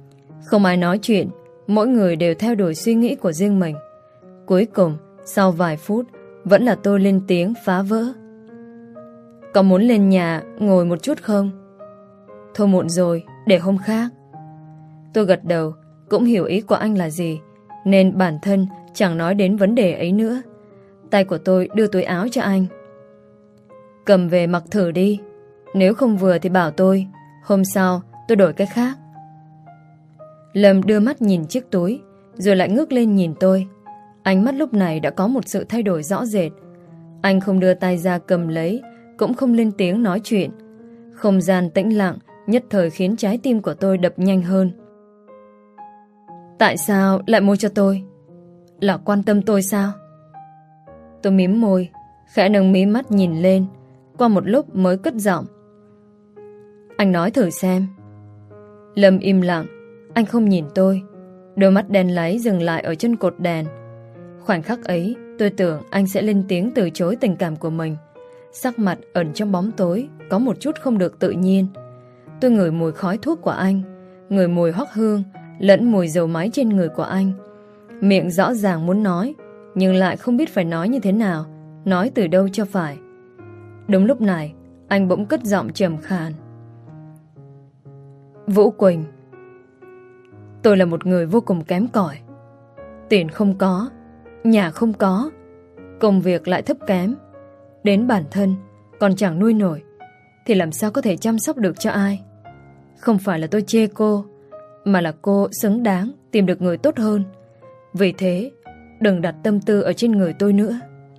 Không ai nói chuyện, mỗi người đều theo đuổi suy nghĩ của riêng mình. Cuối cùng, sau vài phút, vẫn là tôi lên tiếng phá vỡ. Có muốn lên nhà ngồi một chút không? Thôi muộn rồi, để hôm khác. Tôi gật đầu, cũng hiểu ý của anh là gì, nên bản thân chẳng nói đến vấn đề ấy nữa. Tay của tôi đưa túi áo cho anh. Cầm về mặc thử đi. Nếu không vừa thì bảo tôi, hôm sau tôi đổi cái khác. Lâm đưa mắt nhìn chiếc túi, rồi lại ngước lên nhìn tôi. Ánh mắt lúc này đã có một sự thay đổi rõ rệt. Anh không đưa tay ra cầm lấy, cũng không lên tiếng nói chuyện. Không gian tĩnh lặng nhất thời khiến trái tim của tôi đập nhanh hơn. Tại sao lại mua cho tôi? Là quan tâm tôi sao? Tôi mím môi, khẽ nâng mí mắt nhìn lên. Qua một lúc mới cất giọng. Anh nói thử xem. Lâm im lặng. Anh không nhìn tôi. Đôi mắt đen láy dừng lại ở chân cột đèn. Khoảnh khắc ấy tôi tưởng anh sẽ lên tiếng từ chối tình cảm của mình. Sắc mặt ẩn trong bóng tối có một chút không được tự nhiên. Tôi ngửi mùi khói thuốc của anh, ngửi mùi hoắc hương lẫn mùi dầu máy trên người của anh. Miệng rõ ràng muốn nói, nhưng lại không biết phải nói như thế nào, nói từ đâu cho phải. Đúng lúc này anh bỗng cất giọng trầm khàn. Vũ Quỳnh, tôi là một người vô cùng kém cỏi. Tiền không có, nhà không có, công việc lại thấp kém, đến bản thân còn chẳng nuôi nổi, thì làm sao có thể chăm sóc được cho ai. Không phải là tôi chê cô, mà là cô xứng đáng tìm được người tốt hơn. Vì thế đừng đặt tâm tư ở trên người tôi nữa.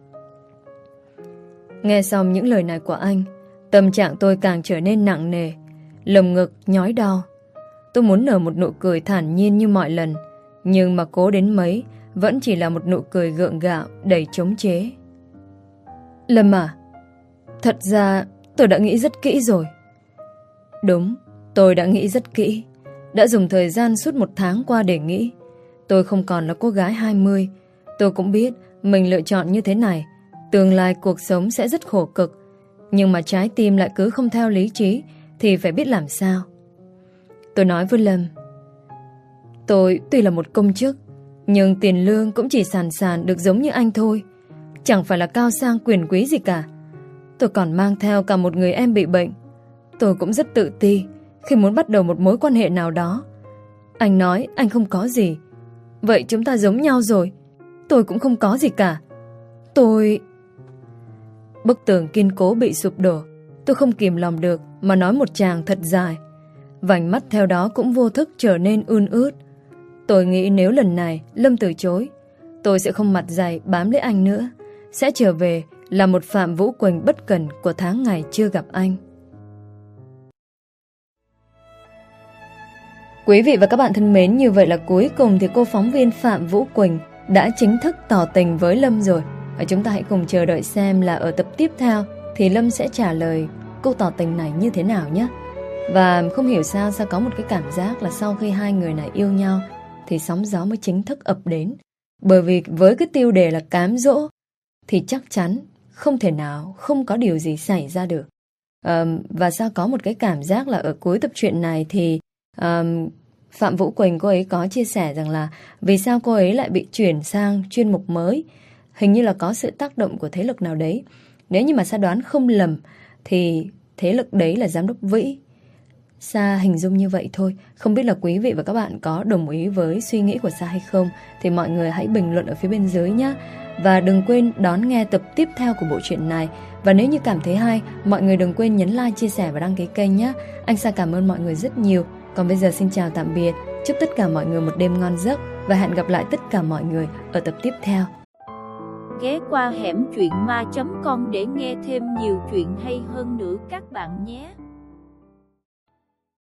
Nghe xong những lời này của anh, tâm trạng tôi càng trở nên nặng nề, lồng ngực nhói đau. Tôi muốn nở một nụ cười thản nhiên như mọi lần, nhưng mà cố đến mấy vẫn chỉ là một nụ cười gượng gạo đầy chống chế. Lâm à, thật ra tôi đã nghĩ rất kỹ rồi. Đúng, tôi đã nghĩ rất kỹ. Đã dùng thời gian suốt một tháng qua để nghĩ. Tôi không còn là cô gái hai mươi. Tôi cũng biết mình lựa chọn như thế này, tương lai cuộc sống sẽ rất khổ cực. Nhưng mà trái tim lại cứ không theo lý trí, thì phải biết làm sao. Tôi nói với Lâm, tôi tuy là một công chức, nhưng tiền lương cũng chỉ sàn sàn được giống như anh thôi. Chẳng phải là cao sang quyền quý gì cả. Tôi còn mang theo cả một người em bị bệnh. Tôi cũng rất tự ti khi muốn bắt đầu một mối quan hệ nào đó. Anh nói anh không có gì, vậy chúng ta giống nhau rồi. Tôi cũng không có gì cả. Tôi... Bức tường kiên cố bị sụp đổ. Tôi không kìm lòng được mà nói một tràng thật dài. Vành mắt theo đó cũng vô thức trở nên ươn ướt. Tôi nghĩ nếu lần này Lâm từ chối, tôi sẽ không mặt dày bám lấy anh nữa, sẽ trở về là một Phạm Vũ Quỳnh bất cần của tháng ngày chưa gặp anh. Quý vị và các bạn thân mến, như vậy là cuối cùng thì cô phóng viên Phạm Vũ Quỳnh đã chính thức tỏ tình với Lâm rồi. Và chúng ta hãy cùng chờ đợi xem là ở tập tiếp theo thì Lâm sẽ trả lời câu tỏ tình này như thế nào nhé. Và không hiểu sao sao có một cái cảm giác là sau khi hai người này yêu nhau thì sóng gió mới chính thức ập đến. Bởi vì với cái tiêu đề là cám dỗ thì chắc chắn không thể nào không có điều gì xảy ra được. À, và sao có một cái cảm giác là ở cuối tập truyện này thì à, Phạm Vũ Quỳnh cô ấy có chia sẻ rằng là vì sao cô ấy lại bị chuyển sang chuyên mục mới. Hình như là có sự tác động của thế lực nào đấy. Nếu như mà Sa đoán không lầm thì thế lực đấy là giám đốc Vĩ. Sa hình dung như vậy thôi. Không biết là quý vị và các bạn có đồng ý với suy nghĩ của Sa hay không, thì mọi người hãy bình luận ở phía bên dưới nhé. Và đừng quên đón nghe tập tiếp theo của bộ truyện này. Và nếu như cảm thấy hay, mọi người đừng quên nhấn like, chia sẻ và đăng ký kênh nhé. Anh Sa cảm ơn mọi người rất nhiều. Còn bây giờ xin chào tạm biệt. Chúc tất cả mọi người một đêm ngon giấc. Và hẹn gặp lại tất cả mọi người ở tập tiếp theo. Ghé qua hẻm truyện ma chấm com để nghe thêm nhiều chuyện hay hơn nữa các bạn nhé.